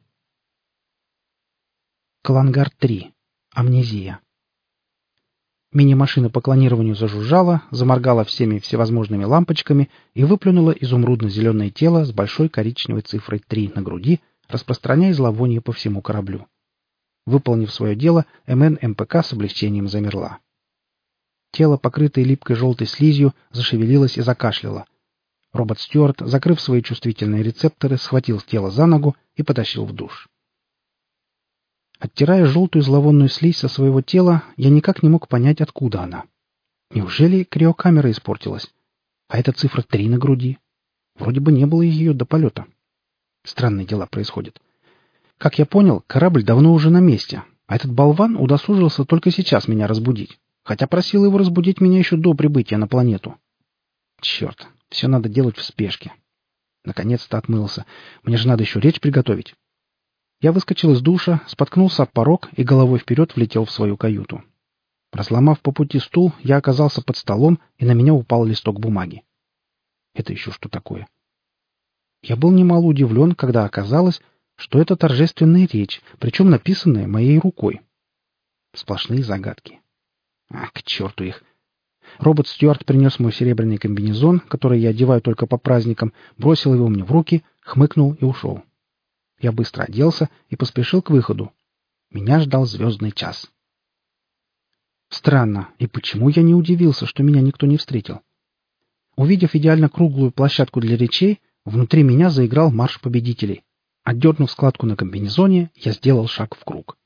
S1: Калангар-3. Амнезия. Мини-машина по клонированию зажужжала, заморгала всеми всевозможными лампочками и выплюнула изумрудно-зеленое тело с большой коричневой цифрой 3 на груди, распространяя зловоние по всему кораблю. Выполнив свое дело, МН-МПК с облегчением замерла. Тело, покрытое липкой желтой слизью, зашевелилось и закашляло. Робот-стюард, закрыв свои чувствительные рецепторы, схватил тело за ногу и потащил в душ. Оттирая желтую зловонную слизь со своего тела, я никак не мог понять, откуда она. Неужели криокамера испортилась? А эта цифра 3 на груди? Вроде бы не было ее до полета. Странные дела происходят. Как я понял, корабль давно уже на месте, а этот болван удосужился только сейчас меня разбудить, хотя просил его разбудить меня еще до прибытия на планету. Черт, все надо делать в спешке. Наконец-то отмылся. Мне же надо еще речь приготовить. Я выскочил из душа, споткнулся об порог и головой вперед влетел в свою каюту. Разломав по пути стул, я оказался под столом, и на меня упал листок бумаги. Это еще что такое? Я был немало удивлен, когда оказалось, что это торжественная речь, причем написанная моей рукой. Сплошные загадки. К черту их! Робот-стюард принес мой серебряный комбинезон, который я одеваю только по праздникам, бросил его мне в руки, хмыкнул и ушел. Я быстро оделся и поспешил к выходу. Меня ждал звездный час. Странно, и почему я не удивился, что меня никто не встретил? Увидев идеально круглую площадку для речей, внутри меня заиграл марш победителей. Отдернув складку на комбинезоне, я сделал шаг в круг.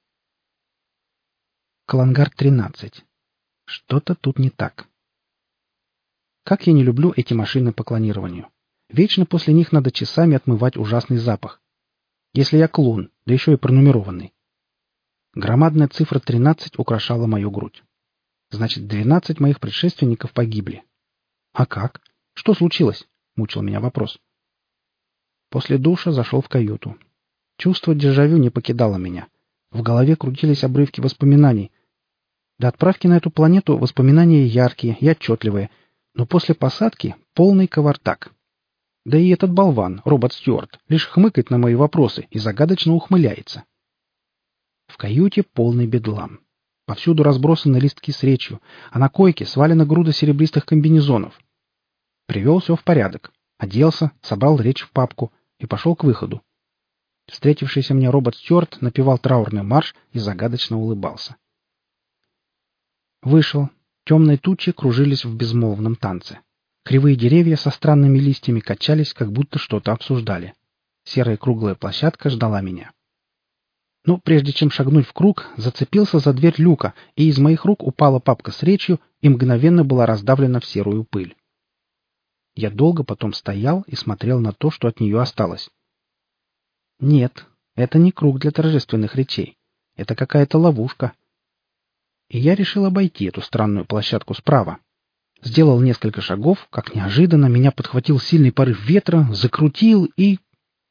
S1: Калангар-13. Что-то тут не так. Как я не люблю эти машины по клонированию. Вечно после них надо часами отмывать ужасный запах. Если я клон, да еще и пронумерованный. Громадная цифра 13 украшала мою грудь. Значит, 12 моих предшественников погибли. А как? Что случилось? Мучил меня вопрос. После душа зашел в каюту. Чувство дежавю не покидало меня. В голове крутились обрывки воспоминаний. До отправки на эту планету воспоминания яркие и отчетливые, но после посадки полный кавардак. Да и этот болван, робот-стюард, лишь хмыкает на мои вопросы и загадочно ухмыляется. В каюте полный бедлам. Повсюду разбросаны листки с речью, а на койке свалена груда серебристых комбинезонов. Привел все в порядок. Оделся, собрал речь в папку и пошел к выходу. Встретившийся мне робот-стюард напевал траурный марш и загадочно улыбался. Вышел. Темные тучи кружились в безмолвном танце. Кривые деревья со странными листьями качались, как будто что-то обсуждали. Серая круглая площадка ждала меня. Но прежде чем шагнуть в круг, зацепился за дверь люка, и из моих рук упала папка с речью и мгновенно была раздавлена в серую пыль. Я долго потом стоял и смотрел на то, что от нее осталось. Нет, это не круг для торжественных речей. Это какая-то ловушка. И я решил обойти эту странную площадку справа. Сделал несколько шагов, как неожиданно меня подхватил сильный порыв ветра, закрутил и...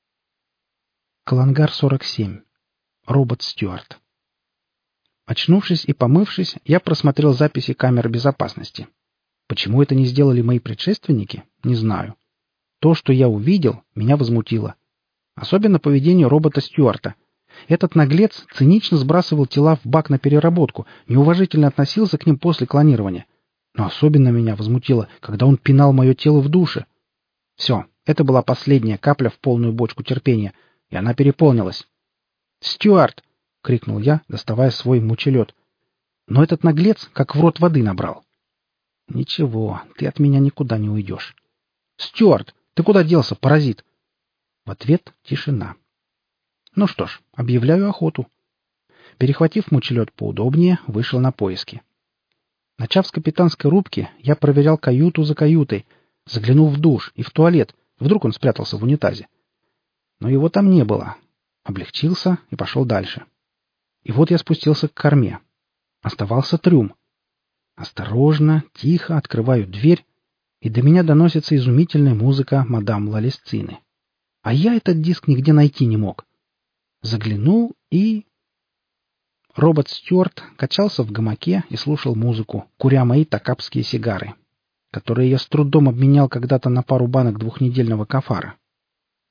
S1: Калангар-47. Робот-стюард. Очнувшись и помывшись, я просмотрел записи камер безопасности. Почему это не сделали мои предшественники, не знаю. То, что я увидел, меня возмутило. Особенно поведение робота-стюарта. Этот наглец цинично сбрасывал тела в бак на переработку, неуважительно относился к ним после клонирования. Но особенно меня возмутило, когда он пинал мое тело в душе. Все, это была последняя капля в полную бочку терпения, и она переполнилась. «Стюарт!» — крикнул я, доставая свой мучелед. Но этот наглец как в рот воды набрал. «Ничего, ты от меня никуда не уйдешь». «Стюарт, ты куда делся, паразит?» В ответ тишина. Ну что ж, объявляю охоту. Перехватив мучелед поудобнее, вышел на поиски. Начав с капитанской рубки, я проверял каюту за каютой, заглянул в душ и в туалет, вдруг он спрятался в унитазе. Но его там не было. Облегчился и пошел дальше. И вот я спустился к корме. Оставался трюм. Осторожно, тихо открываю дверь, и до меня доносится изумительная музыка мадам Лалесцины. А я этот диск нигде найти не мог. Заглянул и... Робот-стюард качался в гамаке и слушал музыку, куря мои такапские сигары, которые я с трудом обменял когда-то на пару банок двухнедельного кафара.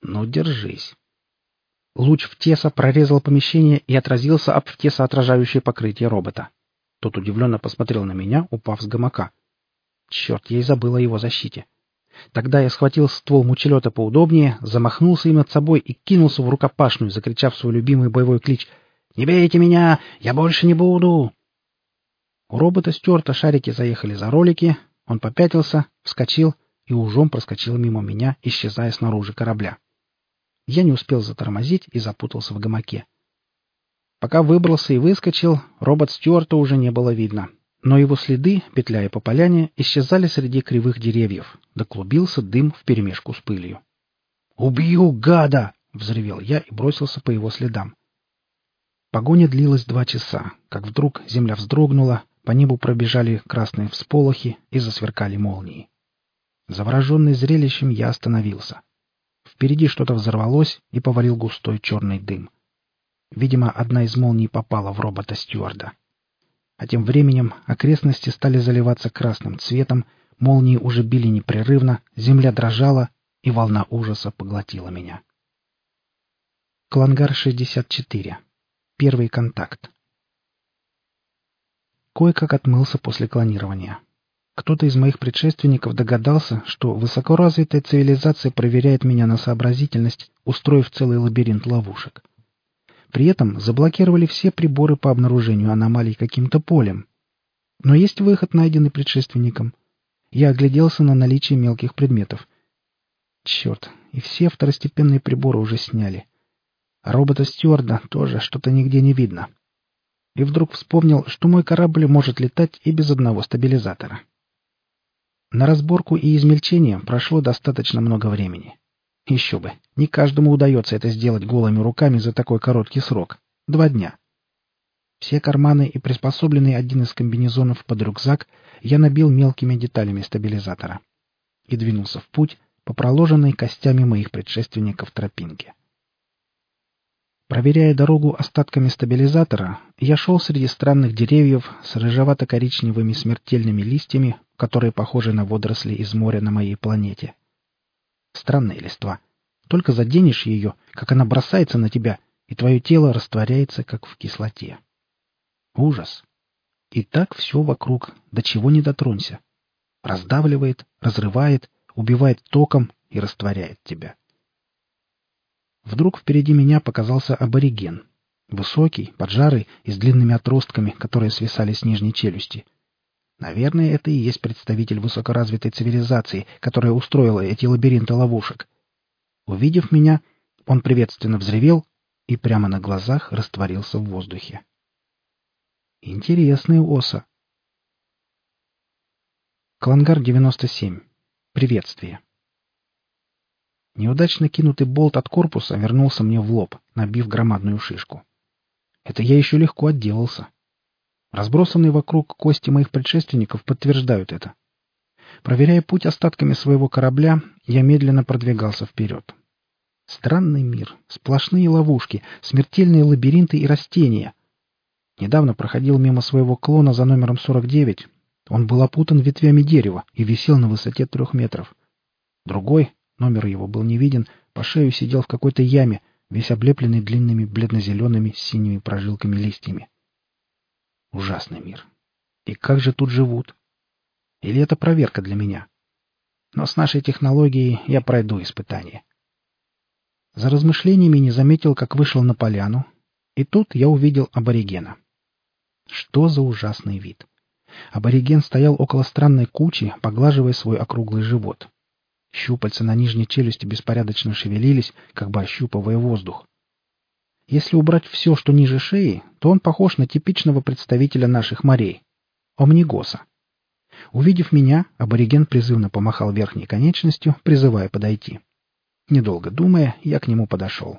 S1: Ну, держись. Луч Втеса прорезал помещение и отразился об Втесоотражающее покрытие робота. Тот удивленно посмотрел на меня, упав с гамака. Черт, я и забыл о его защите. Тогда я схватил ствол мучелета поудобнее, замахнулся им над собой и кинулся в рукопашную, закричав свой любимый боевой клич: «Не бейте меня! Я больше не буду!» У робота Стюарта шарики заехали за ролики, он попятился, вскочил и ужом проскочил мимо меня, исчезая снаружи корабля. Я не успел затормозить и запутался в гамаке. Пока выбрался и выскочил, робот Стюарта уже не было видно, но его следы, петляя по поляне, исчезали среди кривых деревьев, да клубился дым вперемешку с пылью. «Убью, гада!» — взревел я и бросился по его следам. Погоня длилась 2 часа, как вдруг земля вздрогнула, по небу пробежали красные всполохи и засверкали молнии. Завороженный зрелищем, я остановился. Впереди что-то взорвалось и повалил густой черный дым. Видимо, одна из молний попала в робота Стюарда. А тем временем окрестности стали заливаться красным цветом, молнии уже били непрерывно, земля дрожала, и волна ужаса поглотила меня. Клангар-64. Первый контакт. Кое-как отмылся после клонирования. Кто-то из моих предшественников догадался, что высокоразвитая цивилизация проверяет меня на сообразительность, устроив целый лабиринт ловушек. При этом заблокировали все приборы по обнаружению аномалий каким-то полем. Но есть выход, найденный предшественником. Я огляделся на наличие мелких предметов. Черт, и все второстепенные приборы уже сняли. А робота Стюарда тоже что-то нигде не видно. И вдруг вспомнил, что мой корабль может летать и без одного стабилизатора. На разборку и измельчение прошло достаточно много времени. Еще бы, не каждому удается это сделать голыми руками за такой короткий срок. 2 дня. Все карманы и приспособленный один из комбинезонов под рюкзак я набил мелкими деталями стабилизатора и двинулся в путь по проложенной костями моих предшественников тропинке. Проверяя дорогу остатками стабилизатора, я шел среди странных деревьев с рыжевато-коричневыми смертельными листьями, которые похожи на водоросли из моря на моей планете. Странная листва. Только заденешь ее, как она бросается на тебя, и твое тело растворяется, как в кислоте. Ужас. И так все вокруг, до чего не дотронься. Раздавливает, разрывает, убивает током и растворяет тебя. Вдруг впереди меня показался абориген. Высокий, поджарый и с длинными отростками, которые свисали с нижней челюсти. Наверное, это и есть представитель высокоразвитой цивилизации, которая устроила эти лабиринты ловушек. Увидев меня, он приветственно взревел и прямо на глазах растворился в воздухе. Интересная оса. Клангар-97. Приветствие. Неудачно кинутый болт от корпуса вернулся мне в лоб, набив громадную шишку. Это я еще легко отделался. Разбросанные вокруг кости моих предшественников подтверждают это. Проверяя путь остатками своего корабля, я медленно продвигался вперед. Странный мир, сплошные ловушки, смертельные лабиринты и растения. Недавно проходил мимо своего клона за номером 49. Он был опутан ветвями дерева и висел на высоте 3 метров. Другой, номер его был не виден, по шею сидел в какой-то яме, весь облепленный длинными бледно-зелеными с синими прожилками листьями. Ужасный мир. И как же тут живут? Или это проверка для меня? Но с нашей технологией я пройду испытание. За размышлениями не заметил, как вышел на поляну, и тут я увидел аборигена. Что за ужасный вид! Абориген стоял около странной кучи, поглаживая свой округлый живот. Щупальца на нижней челюсти беспорядочно шевелились, как бы ощупывая воздух. Если убрать все, что ниже шеи, то он похож на типичного представителя наших морей — омнигоса. Увидев меня, абориген призывно помахал верхней конечностью, призывая подойти. Недолго думая, я к нему подошел.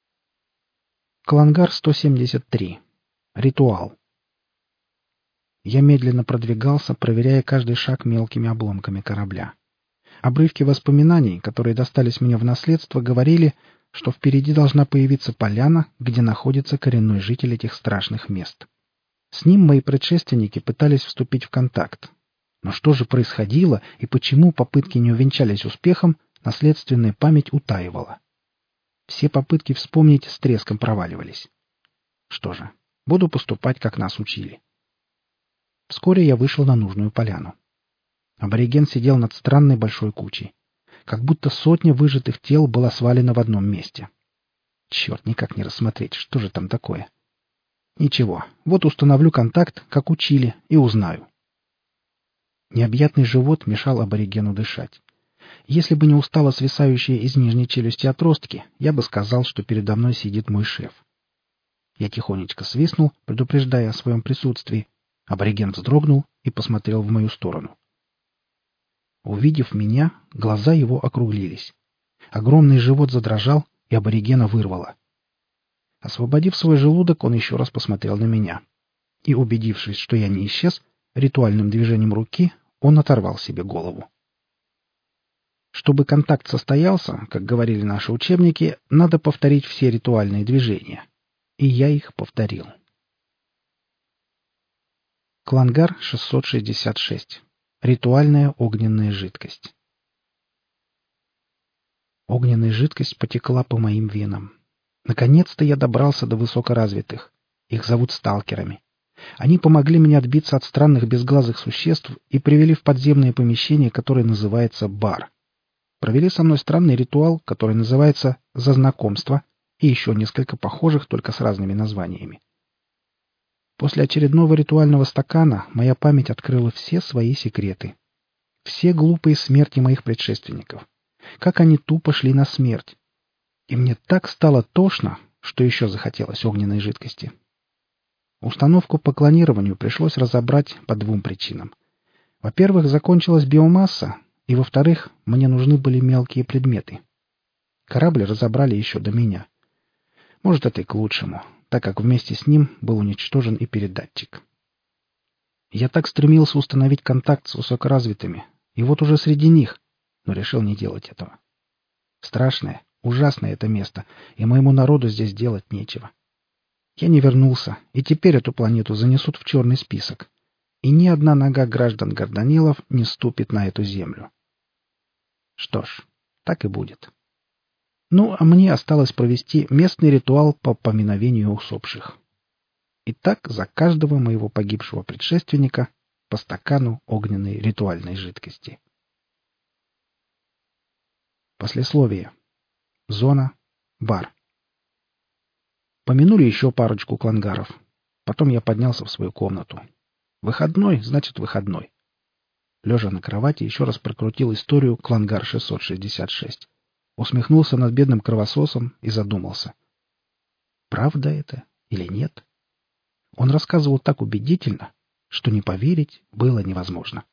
S1: Клангар-173. Ритуал. Я медленно продвигался, проверяя каждый шаг мелкими обломками корабля. Обрывки воспоминаний, которые достались мне в наследство, говорили, что впереди должна появиться поляна, где находится коренной житель этих страшных мест. С ним мои предшественники пытались вступить в контакт. Но что же происходило и почему попытки не увенчались успехом, наследственная память утаивала. Все попытки вспомнить с треском проваливались. Что же, буду поступать, как нас учили. Вскоре я вышел на нужную поляну. Абориген сидел над странной большой кучей. Как будто сотня выжатых тел была свалена в одном месте. Черт, никак не рассмотреть, что же там такое. Ничего, вот установлю контакт, как учили, и узнаю. Необъятный живот мешал аборигену дышать. Если бы не устало свисающие из нижней челюсти отростки, я бы сказал, что передо мной сидит мой шеф. Я тихонечко свистнул, предупреждая о своем присутствии. Абориген вздрогнул и посмотрел в мою сторону. Увидев меня, глаза его округлились. Огромный живот задрожал, и аборигена вырвало. Освободив свой желудок, он еще раз посмотрел на меня. И, убедившись, что я не исчез, ритуальным движением руки он оторвал себе голову. Чтобы контакт состоялся, как говорили наши учебники, надо повторить все ритуальные движения. И я их повторил. Клангар 666. Ритуальная огненная жидкость. Огненная жидкость потекла по моим венам. Наконец-то я добрался до высокоразвитых. Их зовут сталкерами. Они помогли мне отбиться от странных безглазых существ и привели в подземное помещение, которое называется бар. Провели со мной странный ритуал, который называется «За знакомство», и еще несколько похожих, только с разными названиями. После очередного ритуального стакана моя память открыла все свои секреты. Все глупые смерти моих предшественников. Как они тупо шли на смерть. И мне так стало тошно, что еще захотелось огненной жидкости. Установку по клонированию пришлось разобрать по двум причинам. Во-первых, закончилась биомасса, и, во-вторых, мне нужны были мелкие предметы. Корабль разобрали еще до меня. Может, это и к лучшему, так как вместе с ним был уничтожен и передатчик. Я так стремился установить контакт с высокоразвитыми, и вот уже среди них, но решил не делать этого. Страшное, ужасное это место, и моему народу здесь делать нечего. Я не вернулся, и теперь эту планету занесут в черный список, и ни одна нога граждан Гордонелов не ступит на эту землю. Что ж, так и будет. Ну, а мне осталось провести местный ритуал по поминовению усопших. Итак, за каждого моего погибшего предшественника по стакану огненной ритуальной жидкости. Послесловие. Зона. Бар. Помянули еще парочку клангаров. Потом я поднялся в свою комнату. Выходной, значит, выходной. Лежа на кровати, еще раз прокрутил историю Клангар 666. Усмехнулся над бедным кровососом и задумался. Правда это или нет? Он рассказывал так убедительно, что не поверить было невозможно.